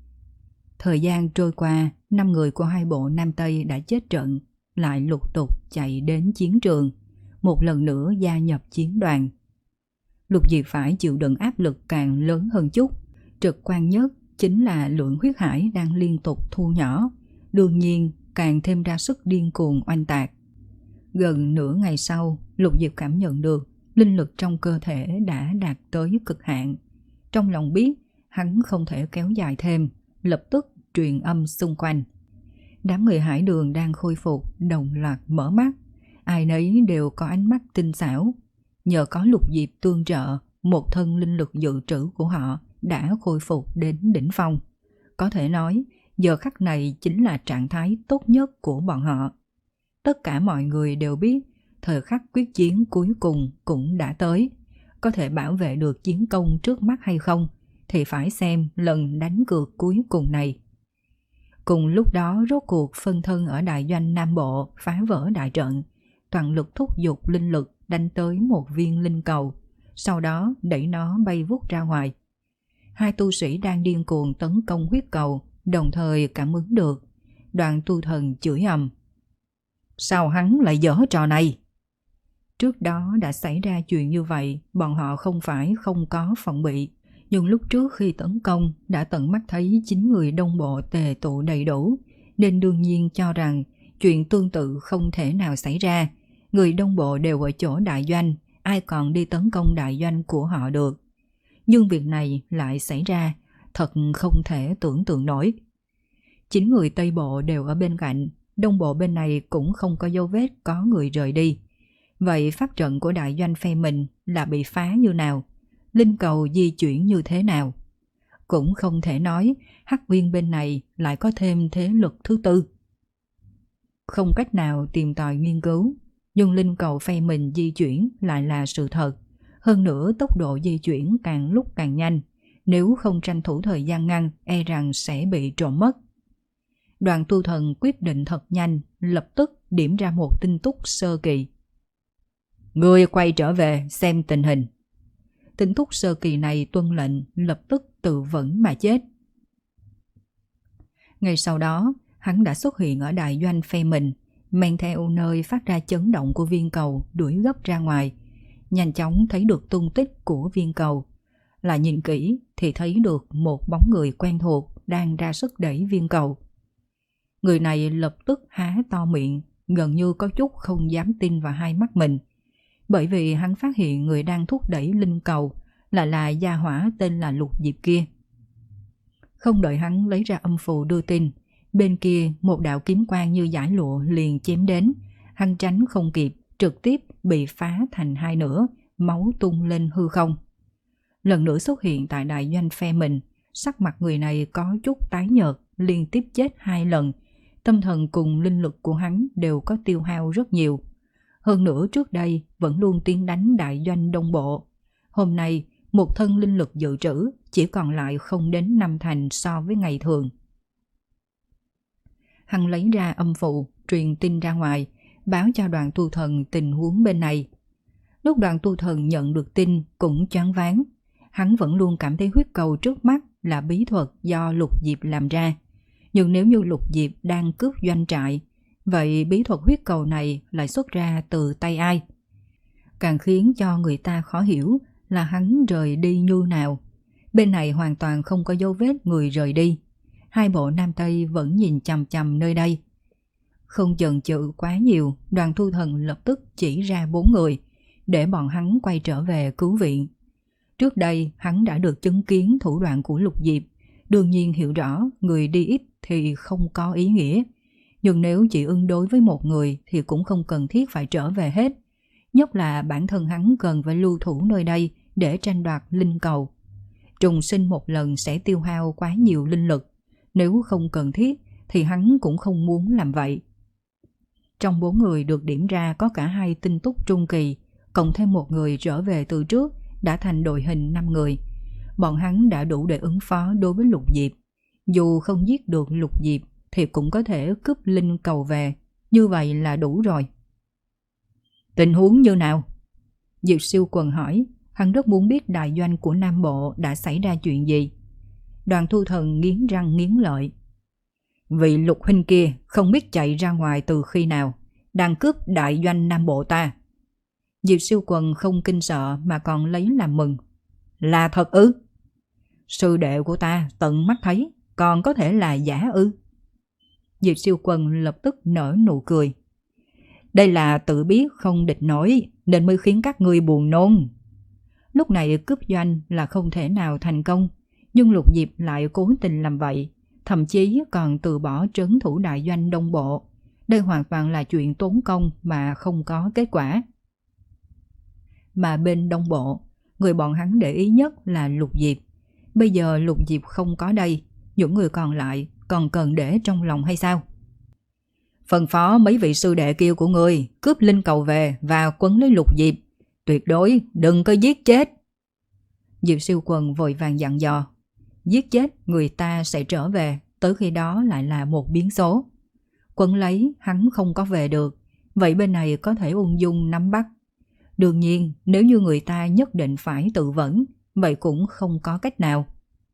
Thời gian trôi qua, năm người của hai bộ Nam Tây đã chết trận, lại lục tục chạy đến chiến trường, một lần nữa gia nhập chiến đoàn. Lục Diệp phải chịu đựng áp lực càng lớn hơn chút, trực quan nhất chính là lượng huyết hải đang liên tục thu nhỏ, đương nhiên càng thêm ra sức điên cuồng oanh tạc. Gần nửa ngày sau, Lục Diệp cảm nhận được linh lực trong cơ thể đã đạt tới cực hạn. Trong lòng biết hắn không thể kéo dài thêm, lập tức truyền âm xung quanh. Đám người hải đường đang khôi phục đồng loạt mở mắt, ai nấy đều có ánh mắt tinh xảo. Nhờ có Lục Diệp tương trợ, một thân linh lực dự trữ của họ đã khôi phục đến đỉnh phong. Có thể nói, giờ khắc này chính là trạng thái tốt nhất của bọn họ. Tất cả mọi người đều biết, thời khắc quyết chiến cuối cùng cũng đã tới. Có thể bảo vệ được chiến công trước mắt hay không, thì phải xem lần đánh cược cuối cùng này. Cùng lúc đó rốt cuộc phân thân ở đại doanh Nam Bộ phá vỡ đại trận, toàn lực thúc giục linh lực đánh tới một viên linh cầu, sau đó đẩy nó bay vút ra ngoài. Hai tu sĩ đang điên cuồng tấn công huyết cầu, đồng thời cảm ứng được. Đoàn tu thần chửi ầm: sao hắn lại dở trò này? Trước đó đã xảy ra chuyện như vậy, bọn họ không phải không có phòng bị. Nhưng lúc trước khi tấn công đã tận mắt thấy chín người Đông Bộ tề tụ đầy đủ, nên đương nhiên cho rằng chuyện tương tự không thể nào xảy ra. Người Đông Bộ đều ở chỗ đại doanh, ai còn đi tấn công đại doanh của họ được. Nhưng việc này lại xảy ra, thật không thể tưởng tượng nổi. Chín người Tây Bộ đều ở bên cạnh, Đông Bộ bên này cũng không có dấu vết có người rời đi. Vậy pháp trận của đại doanh phe mình là bị phá như nào? Linh cầu di chuyển như thế nào? Cũng không thể nói Hắc Uyên bên này lại có thêm thế lực thứ tư. Không cách nào tìm tòi nghiên cứu, nhưng linh cầu phe mình di chuyển lại là sự thật. Hơn nữa tốc độ di chuyển càng lúc càng nhanh, nếu không tranh thủ thời gian ngăn e rằng sẽ bị trộm mất. Đoàn tu thần quyết định thật nhanh, lập tức điểm ra một tin tức sơ kỳ. Người quay trở về xem tình hình. Tin tức sơ kỳ này tuân lệnh, lập tức tự vẫn mà chết. Ngay sau đó, hắn đã xuất hiện ở đại doanh phe mình, men theo nơi phát ra chấn động của viên cầu đuổi gấp ra ngoài. Nhanh chóng thấy được tung tích của viên cầu. Lại nhìn kỹ thì thấy được một bóng người quen thuộc đang ra sức đẩy viên cầu. Người này lập tức há to miệng, gần như có chút không dám tin vào hai mắt mình. Bởi vì hắn phát hiện người đang thúc đẩy linh cầu lại là gia hỏa tên là Lục Diệp kia. Không đợi hắn lấy ra âm phù đưa tin, bên kia một đạo kiếm quang như dải lụa liền chém đến. Hắn tránh không kịp, trực tiếp bị phá thành hai nửa, máu tung lên hư không. Lần nữa xuất hiện tại đại doanh phe mình, sắc mặt người này có chút tái nhợt, liên tiếp chết hai lần, tâm thần cùng linh lực của hắn đều có tiêu hao rất nhiều. Hơn nữa trước đây vẫn luôn tiến đánh đại doanh Đông Bộ. Hôm nay một thân linh lực dự trữ chỉ còn lại không đến năm thành so với ngày thường. Hắn lấy ra âm phụ, truyền tin ra ngoài, báo cho Đoàn Tu Thần tình huống bên này. Lúc Đoàn Tu Thần nhận được tin cũng choáng váng. Hắn vẫn luôn cảm thấy huyết cầu trước mắt là bí thuật do Lục Diệp làm ra. Nhưng nếu như Lục Diệp đang cướp doanh trại, vậy bí thuật huyết cầu này lại xuất ra từ tay ai? Càng khiến cho người ta khó hiểu là hắn rời đi như nào. Bên này hoàn toàn không có dấu vết người rời đi. Hai bộ Nam Tây vẫn nhìn chằm chằm nơi đây. Không chần chừ quá nhiều, Đoàn Tu Thần lập tức chỉ ra bốn người để bọn hắn quay trở về cứu viện. Trước đây hắn đã được chứng kiến thủ đoạn của Lục Diệp, đương nhiên hiểu rõ người đi ít thì không có ý nghĩa. Nhưng nếu chỉ ứng đối với một người thì cũng không cần thiết phải trở về hết. Nhất là bản thân hắn cần phải lưu thủ nơi đây để tranh đoạt linh cầu. Trùng sinh một lần sẽ tiêu hao quá nhiều linh lực. Nếu không cần thiết thì hắn cũng không muốn làm vậy. Trong bốn người được điểm ra có cả hai tinh túc trung kỳ, cộng thêm một người trở về từ trước, đã thành đội hình năm người. Bọn hắn đã đủ để ứng phó đối với Lục Diệp. Dù không giết được Lục Diệp thì cũng có thể cướp linh cầu về. Như vậy là đủ rồi. Tình huống như nào? Diệp Siêu Quần hỏi. Hắn rất muốn biết đại doanh của Nam Bộ đã xảy ra chuyện gì. Đoàn Tu Thần nghiến răng nghiến lợi. Vị Lục huynh kia không biết chạy ra ngoài từ khi nào, đang cướp đại doanh Nam Bộ ta. Diệp Siêu Quần không kinh sợ mà còn lấy làm mừng. Là thật ư? Sư đệ của ta tận mắt thấy, còn có thể là giả ư? Diệp Siêu Quần lập tức nở nụ cười. Đây là tự biết không địch nổi nên mới khiến các ngươi buồn nôn. Lúc này cướp doanh là không thể nào thành công, nhưng Lục Diệp lại cố tình làm vậy, thậm chí còn từ bỏ trấn thủ đại doanh Đông Bộ. Đây hoàn toàn là chuyện tốn công mà không có kết quả. Mà bên Đông Bộ, người bọn hắn để ý nhất là Lục Diệp. Bây giờ Lục Diệp không có đây, những người còn lại còn cần để trong lòng hay sao? Phân phó mấy vị sư đệ kia của ngươi cướp linh cầu về và quấn lấy Lục Diệp. Tuyệt đối đừng có giết chết. Diệp Siêu Quần vội vàng dặn dò. Giết chết người ta sẽ trở về, tới khi đó lại là một biến số. Quấn lấy hắn không có về được, vậy bên này có thể ung dung nắm bắt. Đương nhiên nếu như người ta nhất định phải tự vẫn, vậy cũng không có cách nào.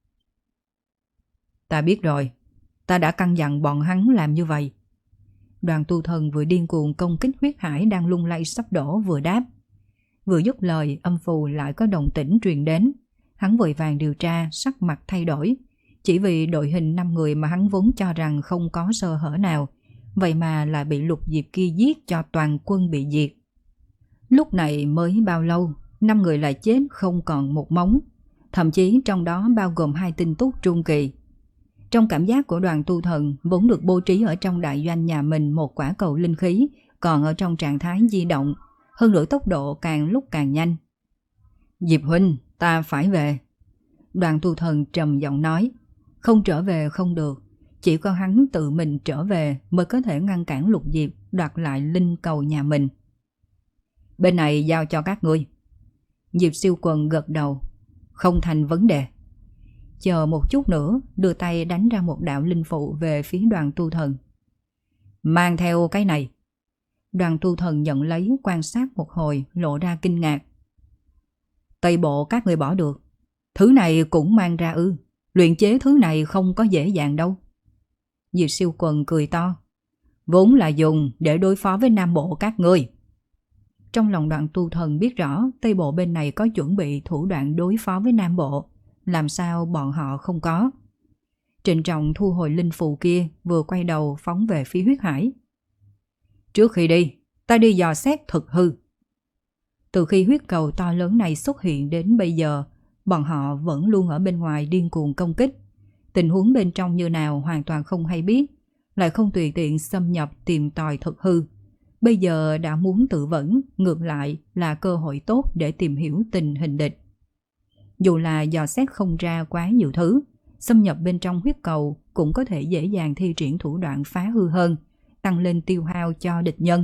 Ta biết rồi, ta đã căn dặn bọn hắn làm như vậy. Đoàn Tu Thần vừa điên cuồng công kích huyết hải đang lung lay sắp đổ vừa đáp. Vừa dứt lời, âm phù lại có động tĩnh truyền đến. Hắn vội vàng điều tra, sắc mặt thay đổi. Chỉ vì đội hình năm người mà hắn vốn cho rằng không có sơ hở nào, vậy mà lại bị Lục Diệp kia giết cho toàn quân bị diệt. Lúc này mới bao lâu, năm người lại chết không còn một mống, thậm chí trong đó bao gồm hai tinh túc trung kỳ. Trong cảm giác của Đoàn Tu Thần vốn được bố trí ở trong đại doanh nhà mình một quả cầu linh khí, còn ở trong trạng thái di động, hơn nữa tốc độ càng lúc càng nhanh. Diệp huynh, ta phải về. Đoàn Tu Thần trầm giọng nói. Không trở về không được, chỉ có hắn tự mình trở về mới có thể ngăn cản Lục Diệp đoạt lại linh cầu nhà mình. Bên này giao cho các ngươi. Diệp Siêu Quần gật đầu. Không thành vấn đề. Chờ một chút nữa, đưa tay đánh ra một đạo linh phụ về phía Đoàn Tu Thần. Mang theo cái này. Đoàn Tu Thần nhận lấy, quan sát một hồi, lộ ra kinh ngạc. Tây Bộ các người bỏ được, thứ này cũng mang ra ư? Luyện chế thứ này không có dễ dàng đâu. Diệp Siêu Quần cười to. Vốn là dùng để đối phó với Nam Bộ các ngươi. Trong lòng Đoàn Tu Thần biết rõ Tây Bộ bên này có chuẩn bị thủ đoạn đối phó với Nam Bộ, làm sao bọn họ không có. Trịnh trọng thu hồi linh phù kia, vừa quay đầu phóng về phía huyết hải. Trước khi đi, ta đi dò xét thực hư. Từ khi huyết cầu to lớn này xuất hiện đến bây giờ, bọn họ vẫn luôn ở bên ngoài điên cuồng công kích. Tình huống bên trong như nào hoàn toàn không hay biết, lại không tùy tiện xâm nhập tìm tòi thực hư. Bây giờ đã muốn tự vẫn, ngược lại là cơ hội tốt để tìm hiểu tình hình địch. Dù là dò xét không ra quá nhiều thứ, xâm nhập bên trong huyết cầu cũng có thể dễ dàng thi triển thủ đoạn phá hư hơn, tăng lên tiêu hao cho địch nhân.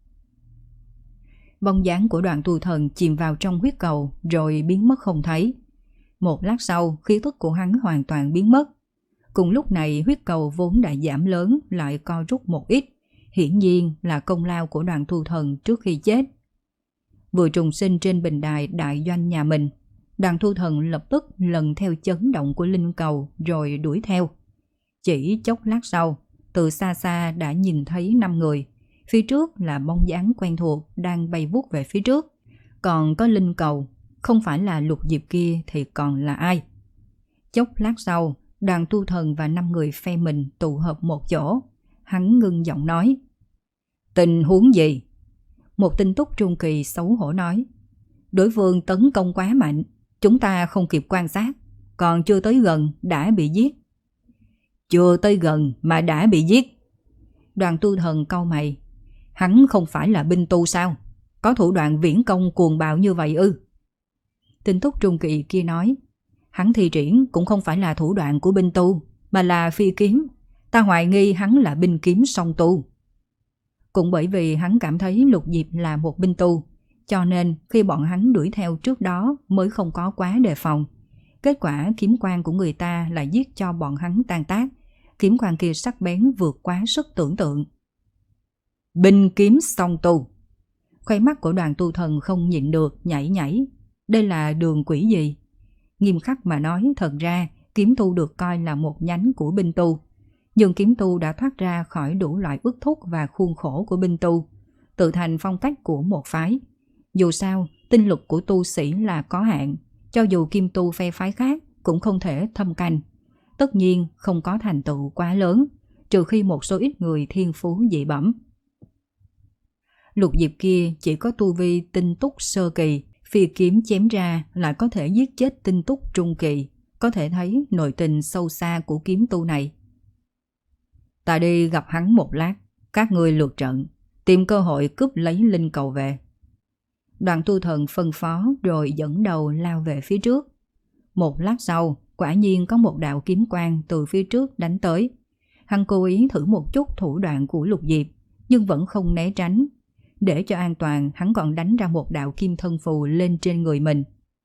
Bóng dáng của Đoàn Tu Thần chìm vào trong huyết cầu rồi biến mất không thấy. Một lát sau, khí tức của hắn hoàn toàn biến mất. Cùng lúc này, huyết cầu vốn đã giảm lớn lại co rút một ít, hiển nhiên là công lao của Đoàn Tu Thần trước khi chết. Vừa trùng sinh trên bình đài đại doanh nhà mình, Đoàn Tu Thần lập tức lần theo chấn động của linh cầu rồi đuổi theo. Chỉ chốc lát sau, từ xa xa đã nhìn thấy năm người. Phía trước là bóng dáng quen thuộc đang bay vút về phía trước. Còn có linh cầu, không phải là Lục Diệp kia thì còn là ai? Chốc lát sau, Đoàn Tu Thần và năm người phe mình tụ hợp một chỗ. Hắn ngưng giọng nói: tình huống gì? Một tinh túc trung kỳ xấu hổ nói: đối phương tấn công quá mạnh, chúng ta không kịp quan sát, còn chưa tới gần đã bị giết. Chưa tới gần mà đã bị giết? Đoàn Tu Thần cau mày: hắn không phải là binh tu sao? Có thủ đoạn viễn công cuồng bạo như vậy ư? Tinh túc trung kỳ kia nói: hắn thi triển cũng không phải là thủ đoạn của binh tu, mà là phi kiếm. Ta hoài nghi hắn là binh kiếm song tu. Cũng bởi vì hắn cảm thấy Lục Diệp là một binh tu, cho nên khi bọn hắn đuổi theo trước đó mới không có quá đề phòng. Kết quả kiếm quang của người ta lại giết cho bọn hắn tan tác. Kiếm quang kia sắc bén vượt quá sức tưởng tượng. Binh kiếm song tu. Khoai mắt của Đoàn Tu Thần không nhịn được nhảy nhảy. Đây là đường quỷ gì? Nghiêm khắc mà nói, thật ra kiếm tu được coi là một nhánh của binh tu. Nhưng kiếm tu đã thoát ra khỏi đủ loại ước thúc và khuôn khổ của binh tu, tự thành phong cách của một phái. Dù sao, tinh lực của tu sĩ là có hạn, cho dù kim tu phe phái khác cũng không thể thâm canh. Tất nhiên không có thành tựu quá lớn, trừ khi một số ít người thiên phú dị bẩm. Lục Diệp kia chỉ có tu vi tinh túc sơ kỳ, phi kiếm chém ra lại có thể giết chết tinh túc trung kỳ, có thể thấy nội tình sâu xa của kiếm tu này. Ta đi gặp hắn một lát, các ngươi lượt trận, tìm cơ hội cướp lấy linh cầu về. Đoàn Tu Thần phân phó rồi dẫn đầu lao về phía trước. Một lát sau, quả nhiên có một đạo kiếm quang từ phía trước đánh tới. Hắn cố ý thử một chút thủ đoạn của Lục Diệp, nhưng vẫn không né tránh. Để cho an toàn, hắn còn đánh ra một đạo kim thân phù lên trên người mình.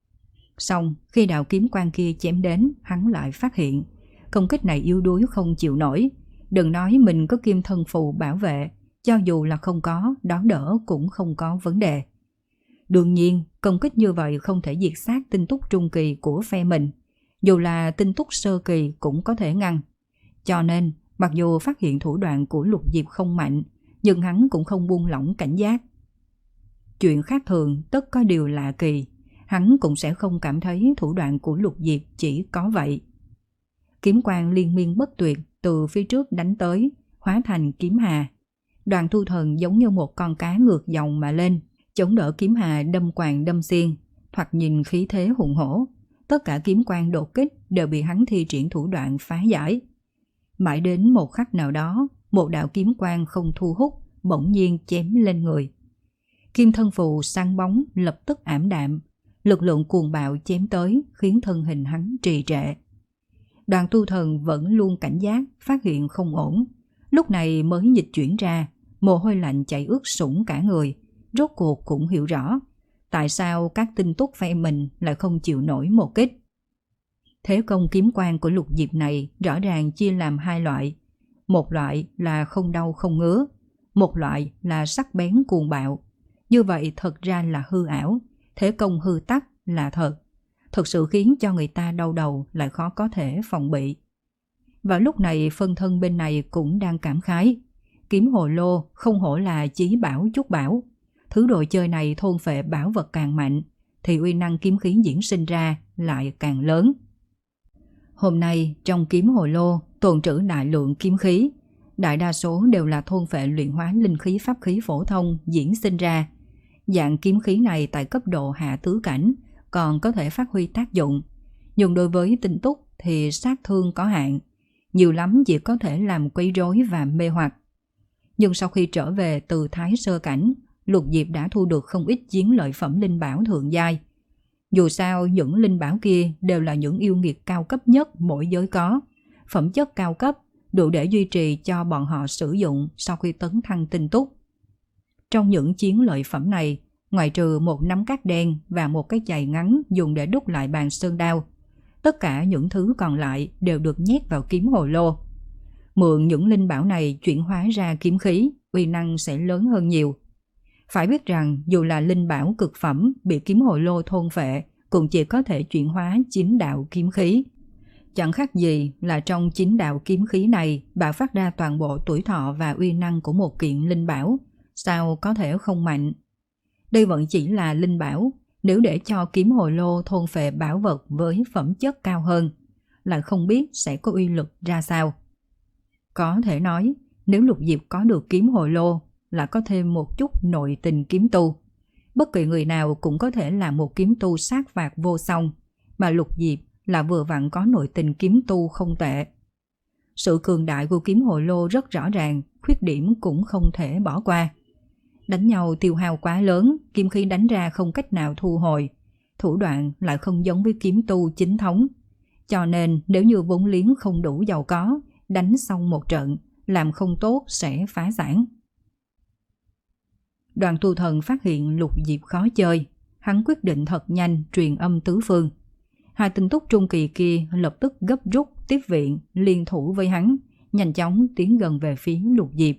Xong, khi đạo kiếm quang kia chém đến, hắn lại phát hiện công kích này yếu đuối không chịu nổi. Đừng nói mình có kim thân phù bảo vệ, cho dù là không có, đón đỡ cũng không có vấn đề. Đương nhiên, công kích như vậy không thể diệt sát tinh túc trung kỳ của phe mình. Dù là tinh túc sơ kỳ cũng có thể ngăn. Cho nên, mặc dù phát hiện thủ đoạn của Lục Diệp không mạnh, nhưng hắn cũng không buông lỏng cảnh giác. Chuyện khác thường tất có điều lạ kỳ, hắn cũng sẽ không cảm thấy thủ đoạn của Lục Diệp chỉ có vậy. Kiếm quang liên miên bất tuyệt từ phía trước đánh tới, hóa thành kiếm hà. Đoàn Tu Thần giống như một con cá ngược dòng mà lên, chống đỡ kiếm hà đâm quàng đâm xiên, thoạt nhìn khí thế hùng hổ. Tất cả kiếm quang đột kích đều bị hắn thi triển thủ đoạn phá giải. Mãi đến một khắc nào đó, một đạo kiếm quang không thu hút bỗng nhiên chém lên người. Kim thân phù sáng bóng lập tức ảm đạm, lực lượng cuồng bạo chém tới khiến thân hình hắn trì trệ. Đoàn Tu Thần vẫn luôn cảnh giác, phát hiện không ổn, lúc này mới dịch chuyển ra, mồ hôi lạnh chảy ướt sũng cả người, rốt cuộc cũng hiểu rõ tại sao các tinh túc phe mình lại không chịu nổi một kích. Thế công kiếm quang của Lục Diệp này rõ ràng chia làm hai loại. Một loại là không đau không ngứa, một loại là sắc bén cuồng bạo. Như vậy thật ra là hư ảo, thế công hư tắc là thật. Thật sự khiến cho người ta đau đầu lại khó có thể phòng bị. Và lúc này phân thân bên này cũng đang cảm khái. Kiếm hồ lô không hổ là chí bảo chúc bảo. Thứ đồ chơi này thôn phệ bảo vật càng mạnh, thì uy năng kiếm khí diễn sinh ra lại càng lớn. Hôm nay trong kiếm hồ lô tồn trữ đại lượng kiếm khí. Đại đa số đều là thôn phệ luyện hóa linh khí pháp khí phổ thông diễn sinh ra. Dạng kiếm khí này tại cấp độ hạ tứ cảnh còn có thể phát huy tác dụng. Nhưng đối với tinh túc thì sát thương có hạn, nhiều lắm chỉ có thể làm quấy rối và mê hoặc. Nhưng sau khi trở về từ thái sơ cảnh, Lục Diệp đã thu được không ít chiến lợi phẩm linh bảo thượng giai. Dù sao những linh bảo kia đều là những yêu nghiệt cao cấp nhất mỗi giới có, phẩm chất cao cấp đủ để duy trì cho bọn họ sử dụng sau khi tấn thăng tinh túc. Trong những chiến lợi phẩm này, ngoại trừ một nắm cát đen và một cái chày ngắn dùng để đúc lại bàn sơn đao, tất cả những thứ còn lại đều được nhét vào kiếm hồ lô. Mượn những linh bảo này chuyển hóa ra kiếm khí, uy năng sẽ lớn hơn nhiều. Phải biết rằng dù là linh bảo cực phẩm bị kiếm hồ lô thôn phệ cũng chỉ có thể chuyển hóa chín đạo kiếm khí. Chẳng khác gì là trong chín đạo kiếm khí này bạo phát ra toàn bộ tuổi thọ và uy năng của một kiện linh bảo, sao có thể không mạnh. Đây vẫn chỉ là linh bảo, nếu để cho kiếm hồ lô thôn phệ bảo vật với phẩm chất cao hơn, lại không biết sẽ có uy lực ra sao. Có thể nói, nếu Lục Diệp có được kiếm hồ lô là có thêm một chút nội tình kiếm tu. Bất kỳ người nào cũng có thể là một kiếm tu sát phạt vô song, mà Lục Diệp là vừa vặn có nội tình kiếm tu không tệ. Sự cường đại của kiếm hồ lô rất rõ ràng, khuyết điểm cũng không thể bỏ qua. Đánh nhau tiêu hao quá lớn, kiếm khí đánh ra không cách nào thu hồi, thủ đoạn lại không giống với kiếm tu chính thống. Cho nên nếu như vốn liếng không đủ giàu có, đánh xong một trận, làm không tốt sẽ phá sản. Đoàn tu thần phát hiện Lục Diệp khó chơi, hắn quyết định thật nhanh truyền âm tứ phương. Hai tinh túc trung kỳ kia lập tức gấp rút tiếp viện, liên thủ với hắn, nhanh chóng tiến gần về phía Lục Diệp.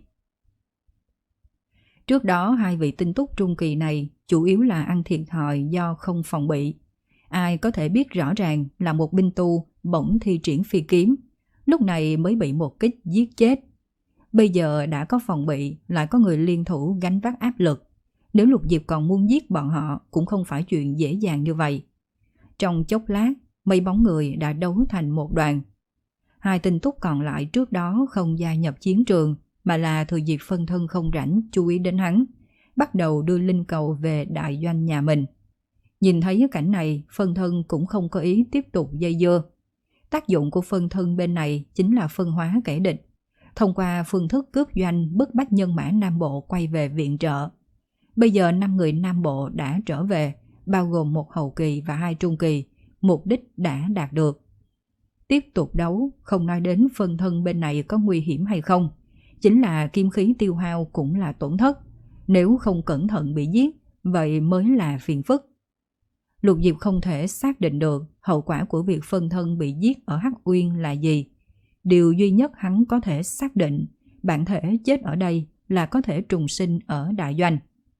Trước đó hai vị tinh túc trung kỳ này chủ yếu là ăn thiệt thòi do không phòng bị. Ai có thể biết rõ ràng là một binh tu bỗng thi triển phi kiếm, lúc này mới bị một kích giết chết. Bây giờ đã có phòng bị, lại có người liên thủ gánh vác áp lực. Nếu Lục Diệp còn muốn giết bọn họ cũng không phải chuyện dễ dàng như vậy. Trong chốc lát, mấy bóng người đã đấu thành một đoàn. Hai tinh túc còn lại trước đó không gia nhập chiến trường, mà là thừa dịp phân thân không rảnh chú ý đến hắn, bắt đầu đưa linh cầu về đại doanh nhà mình. Nhìn thấy cảnh này, phân thân cũng không có ý tiếp tục dây dưa. Tác dụng của phân thân bên này chính là phân hóa kẻ địch, thông qua phương thức cướp doanh bức bách nhân mã Nam Bộ quay về viện trợ. Bây giờ năm người Nam Bộ đã trở về, bao gồm một hậu kỳ và hai trung kỳ, mục đích đã đạt được. Tiếp tục đấu, không nói đến phân thân bên này có nguy hiểm hay không, chính là kim khí tiêu hao cũng là tổn thất. Nếu không cẩn thận bị giết, vậy mới là phiền phức. Lục Diệp không thể xác định được hậu quả của việc phân thân bị giết ở Hắc Uyên là gì. Điều duy nhất hắn có thể xác định, bản thể chết ở đây là có thể trùng sinh ở đại doanh.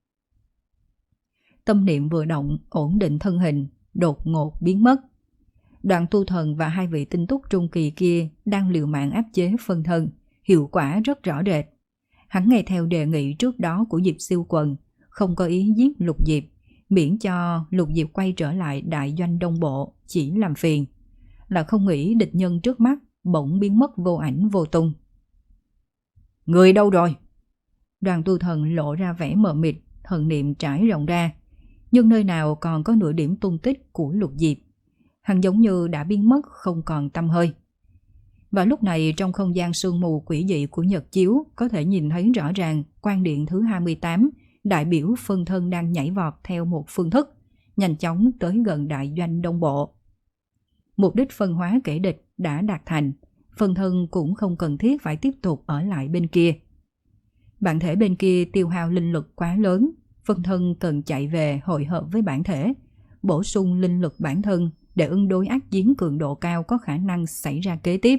Tâm niệm vừa động, ổn định thân hình, đột ngột biến mất. Đoàn tu thần và hai vị tinh túc trung kỳ kia đang liều mạng áp chế phân thân, hiệu quả rất rõ rệt. Hắn nghe theo đề nghị trước đó của Diệp Siêu Quần, không có ý giết Lục Diệp, miễn cho Lục Diệp quay trở lại đại doanh Đông Bộ chỉ làm phiền. Là không nghĩ địch nhân trước mắt bỗng biến mất vô ảnh vô tung. Người đâu rồi? Đoàn tu thần lộ ra vẻ mờ mịt, thần niệm trải rộng ra, nhưng nơi nào còn có nửa điểm tung tích của Lục Diệp. Hắn giống như đã biến mất không còn tăm hơi. Và lúc này trong không gian sương mù quỷ dị của Nhật Chiếu có thể nhìn thấy rõ ràng quan điện thứ hai mươi tám, đại biểu phân thân đang nhảy vọt theo một phương thức, nhanh chóng tới gần đại doanh Đông Bộ. Mục đích phân hóa kẻ địch đã đạt thành, phân thân cũng không cần thiết phải tiếp tục ở lại bên kia. Bản thể bên kia tiêu hao linh lực quá lớn, phân thân cần chạy về hội hợp với bản thể, bổ sung linh lực bản thân để ứng đối ác chiến cường độ cao có khả năng xảy ra kế tiếp.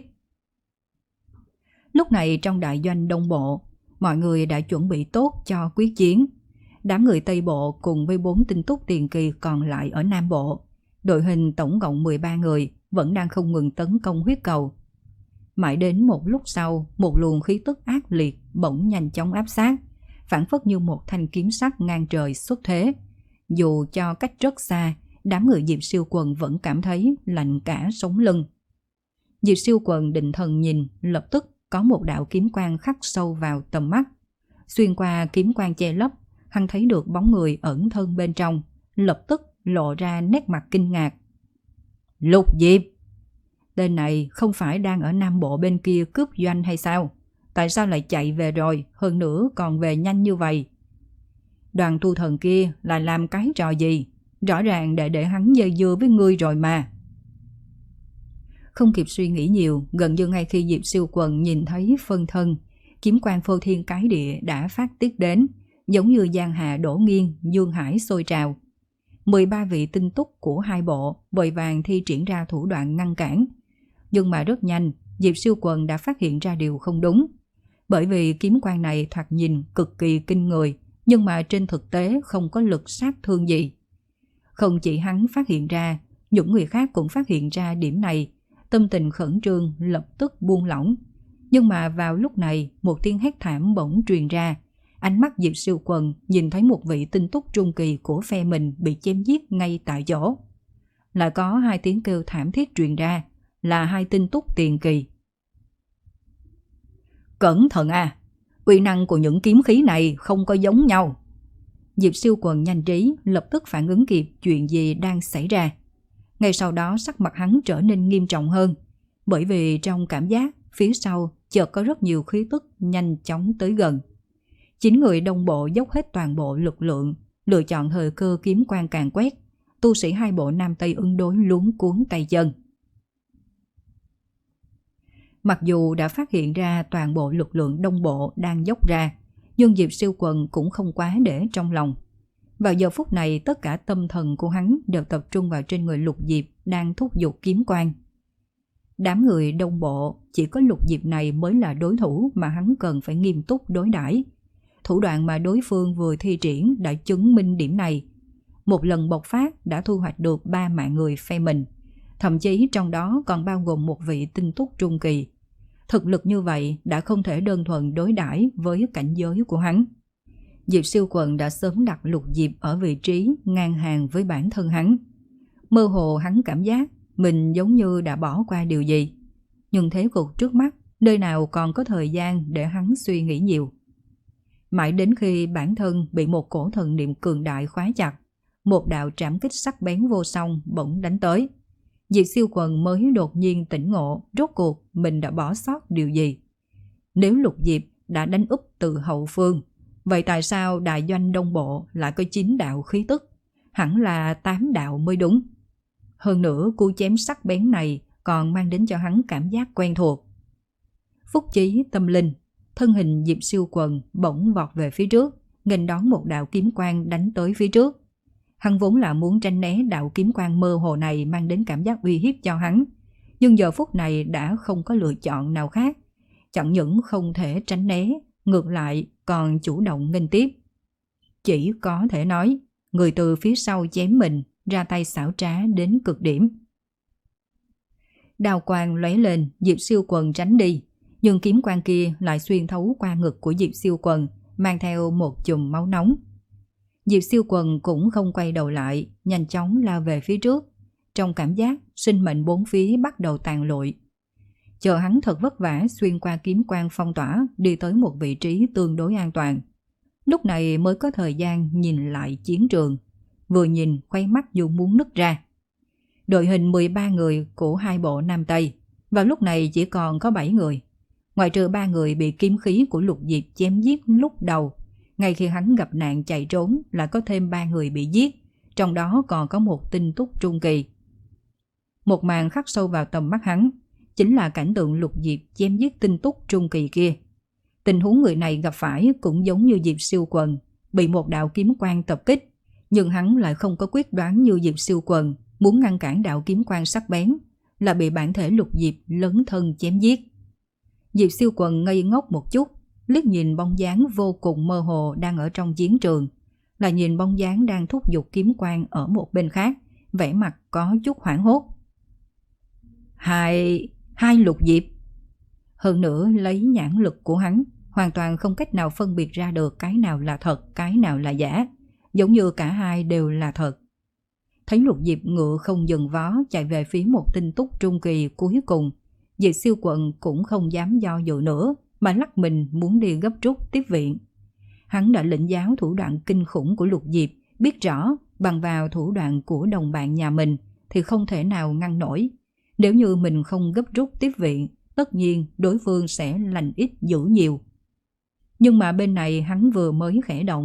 Lúc này trong đại doanh Đông Bộ, mọi người đã chuẩn bị tốt cho quyết chiến. Đám người Tây Bộ cùng với bốn tinh túc tiền kỳ còn lại ở Nam Bộ, đội hình tổng cộng mười ba người vẫn đang không ngừng tấn công huyết cầu. Mãi đến một lúc sau, một luồng khí tức ác liệt bỗng nhanh chóng áp sát, phảng phất như một thanh kiếm sắc ngang trời xuất thế. Dù cho cách rất xa, đám người Diệp Siêu Quần vẫn cảm thấy lạnh cả sống lưng. Diệp Siêu Quần định thần nhìn, lập tức có một đạo kiếm quang khắc sâu vào tầm mắt. Xuyên qua kiếm quang che lấp, hắn thấy được bóng người ẩn thân bên trong, lập tức lộ ra nét mặt kinh ngạc. Lục Diệp! Tên này không phải đang ở Nam Bộ bên kia cướp doanh hay sao? Tại sao lại chạy về rồi, hơn nữa còn về nhanh như vậy? Đoàn tu thần kia là làm cái trò gì? Rõ ràng đã để hắn dây dưa với ngươi rồi mà. Không kịp suy nghĩ nhiều, gần như ngay khi Diệp Siêu Quần nhìn thấy phân thân, kiếm quang phô thiên cái địa đã phát tiết đến, giống như giang hà đổ nghiêng, dương hải sôi trào. mười ba vị tinh túc của hai bộ vội vàng thi triển ra thủ đoạn ngăn cản. Nhưng mà rất nhanh, Diệp Siêu Quần đã phát hiện ra điều không đúng. Bởi vì kiếm quang này thoạt nhìn cực kỳ kinh người, nhưng mà trên thực tế không có lực sát thương gì. Không chỉ hắn phát hiện ra, những người khác cũng phát hiện ra điểm này. Tâm tình khẩn trương lập tức buông lỏng. Nhưng mà vào lúc này, một tiếng hét thảm bỗng truyền ra. Ánh mắt Diệp Siêu Quần nhìn thấy một vị tinh túc trung kỳ của phe mình bị chém giết ngay tại chỗ. Lại có hai tiếng kêu thảm thiết truyền ra, là hai tinh túc tiền kỳ. Cẩn thận à, uy năng của những kiếm khí này không có giống nhau. Diệp Siêu Quần nhanh trí, lập tức phản ứng kịp chuyện gì đang xảy ra. Ngay sau đó sắc mặt hắn trở nên nghiêm trọng hơn, bởi vì trong cảm giác phía sau chợt có rất nhiều khí tức nhanh chóng tới gần. Chín người đồng bộ dốc hết toàn bộ lực lượng, lựa chọn thời cơ kiếm quang càn quét. Tu sĩ hai bộ Nam Tây ứng đối luống cuống tay chân. Mặc dù đã phát hiện ra toàn bộ lực lượng đông bộ đang dốc ra, nhưng Diệp Siêu Quần cũng không quá để trong lòng. Vào giờ phút này, tất cả tâm thần của hắn đều tập trung vào trên người Lục Diệp đang thúc giục kiếm quang. Đám người đông bộ, chỉ có Lục Diệp này mới là đối thủ mà hắn cần phải nghiêm túc đối đãi. Thủ đoạn mà đối phương vừa thi triển đã chứng minh điểm này. Một lần bộc phát đã thu hoạch được ba mạng người phe mình, thậm chí trong đó còn bao gồm một vị tinh túc trung kỳ. Thực lực như vậy đã không thể đơn thuần đối đãi với cảnh giới của hắn. Diệp Siêu Quần đã sớm đặt Lục Diệp ở vị trí ngang hàng với bản thân hắn. Mơ hồ hắn cảm giác mình giống như đã bỏ qua điều gì. Nhưng thế cục trước mắt, nơi nào còn có thời gian để hắn suy nghĩ nhiều. Mãi đến khi bản thân bị một cổ thần niệm cường đại khóa chặt, một đạo trảm kích sắc bén vô song bỗng đánh tới. Diệp Siêu Quần mới đột nhiên tỉnh ngộ, rốt cuộc mình đã bỏ sót điều gì. Nếu Lục Diệp đã đánh úp từ hậu phương, vậy tại sao đại doanh đông bộ lại có chín đạo khí tức? Hẳn là tám đạo mới đúng. Hơn nữa, cú chém sắc bén này còn mang đến cho hắn cảm giác quen thuộc. Phúc chí tâm linh, thân hình Diệp Siêu Quần bỗng vọt về phía trước, nghênh đón một đạo kiếm quang đánh tới phía trước. Hắn vốn là muốn tránh né đạo kiếm quang mơ hồ này mang đến cảm giác uy hiếp cho hắn, nhưng giờ phút này đã không có lựa chọn nào khác. Chẳng những không thể tránh né, ngược lại còn chủ động nghênh tiếp. Chỉ có thể nói, người từ phía sau chém mình, ra tay xảo trá đến cực điểm. Đao quang lóe lên, Diệp Siêu Quần tránh đi, nhưng kiếm quang kia lại xuyên thấu qua ngực của Diệp Siêu Quần, mang theo một chùm máu nóng. Diệp Siêu Quần cũng không quay đầu lại, nhanh chóng lao về phía trước. Trong cảm giác, sinh mệnh bốn phía bắt đầu tàn lụi. Chờ hắn thật vất vả xuyên qua kiếm quang phong tỏa, đi tới một vị trí tương đối an toàn. Lúc này mới có thời gian nhìn lại chiến trường. Vừa nhìn, khoái mắt dù muốn nứt ra. Đội hình mười ba người của hai bộ Nam Tây, vào lúc này chỉ còn có bảy người. Ngoại trừ ba người bị kiếm khí của Lục Diệp chém giết lúc đầu, ngay khi hắn gặp nạn chạy trốn là có thêm ba người bị giết, trong đó còn có một tinh túc trung kỳ. Một màn khắc sâu vào tầm mắt hắn, chính là cảnh tượng Lục Diệp chém giết tinh túc trung kỳ kia. Tình huống người này gặp phải cũng giống như Diệp Siêu Quần, bị một đạo kiếm quang tập kích, nhưng hắn lại không có quyết đoán như Diệp Siêu Quần, muốn ngăn cản đạo kiếm quang sắc bén, là bị bản thể Lục Diệp lấn thân chém giết. Diệp Siêu Quần ngây ngốc một chút, liếc nhìn bóng dáng vô cùng mơ hồ đang ở trong chiến trường, là nhìn bóng dáng đang thúc giục kiếm quang ở một bên khác, vẻ mặt có chút hoảng hốt. Hai... hai Lục Diệp. Hơn nữa lấy nhãn lực của hắn, hoàn toàn không cách nào phân biệt ra được cái nào là thật, cái nào là giả, giống như cả hai đều là thật. Thấy Lục Diệp ngựa không dừng vó chạy về phía một tinh túc trung kỳ cuối cùng, Diệp Siêu Quần cũng không dám do dự nữa, mà lắc mình muốn đi gấp rút tiếp viện. Hắn đã lĩnh giáo thủ đoạn kinh khủng của Lục Diệp, biết rõ bằng vào thủ đoạn của đồng bạn nhà mình thì không thể nào ngăn nổi. Nếu như mình không gấp rút tiếp viện, tất nhiên đối phương sẽ lành ít dữ nhiều. Nhưng mà bên này hắn vừa mới khẽ động,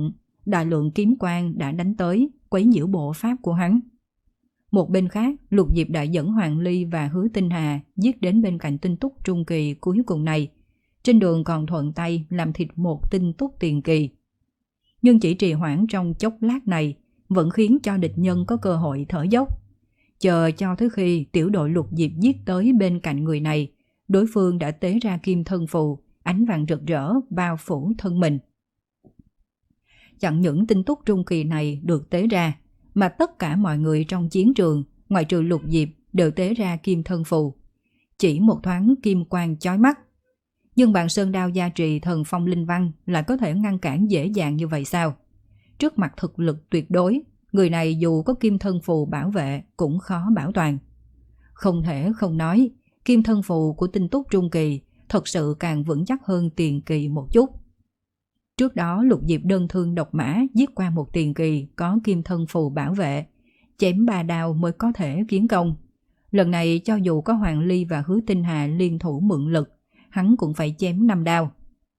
đại lượng kiếm quang đã đánh tới, quấy nhiễu bộ pháp của hắn. Một bên khác, Lục Diệp đã dẫn Hoàng Ly và Hứa Tinh Hà giết đến bên cạnh tinh túc trung kỳ cuối cùng này. Trên đường còn thuận tay làm thịt một tinh túc tiền kỳ. Nhưng chỉ trì hoãn trong chốc lát này vẫn khiến cho địch nhân có cơ hội thở dốc. Chờ cho tới khi tiểu đội Lục Diệp giết tới bên cạnh người này, đối phương đã tế ra kim thân phù, ánh vàng rực rỡ bao phủ thân mình. Chẳng những tinh túc trung kỳ này được tế ra, mà tất cả mọi người trong chiến trường, ngoại trừ Lục Diệp, đều tế ra kim thân phù. Chỉ một thoáng kim quang chói mắt. Nhưng bản sơn đao gia trì thần phong linh văn lại có thể ngăn cản dễ dàng như vậy sao? Trước mặt thực lực tuyệt đối, người này dù có kim thân phù bảo vệ cũng khó bảo toàn. Không thể không nói, kim thân phù của tinh túc trung kỳ thật sự càng vững chắc hơn tiền kỳ một chút. Trước đó Lục Diệp đơn thương độc mã giết qua một tiền kỳ có kim thân phù bảo vệ, chém ba đao mới có thể kiến công. Lần này cho dù có Hoàng Ly và Hứa Tinh Hà liên thủ mượn lực, hắn cũng phải chém năm đao.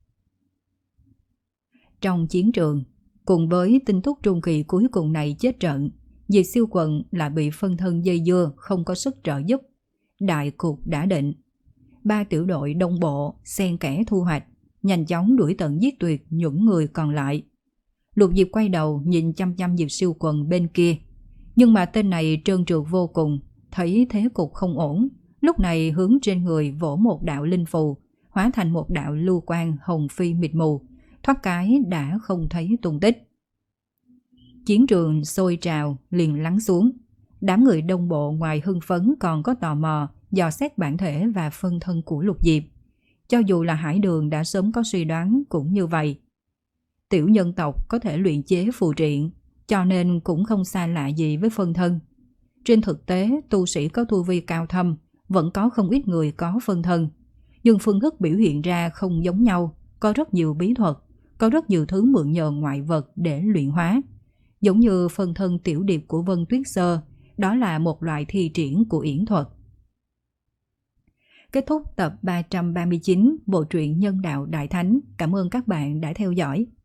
Trong chiến trường, cùng với tinh túc trung kỳ cuối cùng này chết trận, Diệp Siêu Quận lại bị phân thân dây dưa không có sức trợ giúp. Đại cục đã định. Ba tiểu đội đông bộ xen kẽ thu hoạch, nhanh chóng đuổi tận giết tuyệt những người còn lại. Lục Diệp quay đầu nhìn chăm chăm Diệp Siêu Quần bên kia, nhưng mà tên này trơn trượt vô cùng, thấy thế cục không ổn, lúc này hướng trên người vỗ một đạo linh phù, hóa thành một đạo lưu quang hồng phi mịt mù, thoát cái đã không thấy tung tích. Chiến trường sôi trào liền lắng xuống. Đám người đông bộ ngoài hưng phấn còn có tò mò dò xét bản thể và phân thân của Lục Diệp. Cho dù là Hải Đường đã sớm có suy đoán cũng như vậy. Tiểu nhân tộc có thể luyện chế phù triện, cho nên cũng không xa lạ gì với phân thân. Trên thực tế, tu sĩ có tu vi cao thâm, vẫn có không ít người có phân thân. Nhưng phương thức biểu hiện ra không giống nhau, có rất nhiều bí thuật, có rất nhiều thứ mượn nhờ ngoại vật để luyện hóa. Giống như phân thân tiểu điệp của Vân Tuyết Sơ, đó là một loại thi triển của yển thuật. Kết thúc tập ba trăm ba mươi chín bộ truyện Nhân Đạo Đại Thánh. Cảm ơn các bạn đã theo dõi.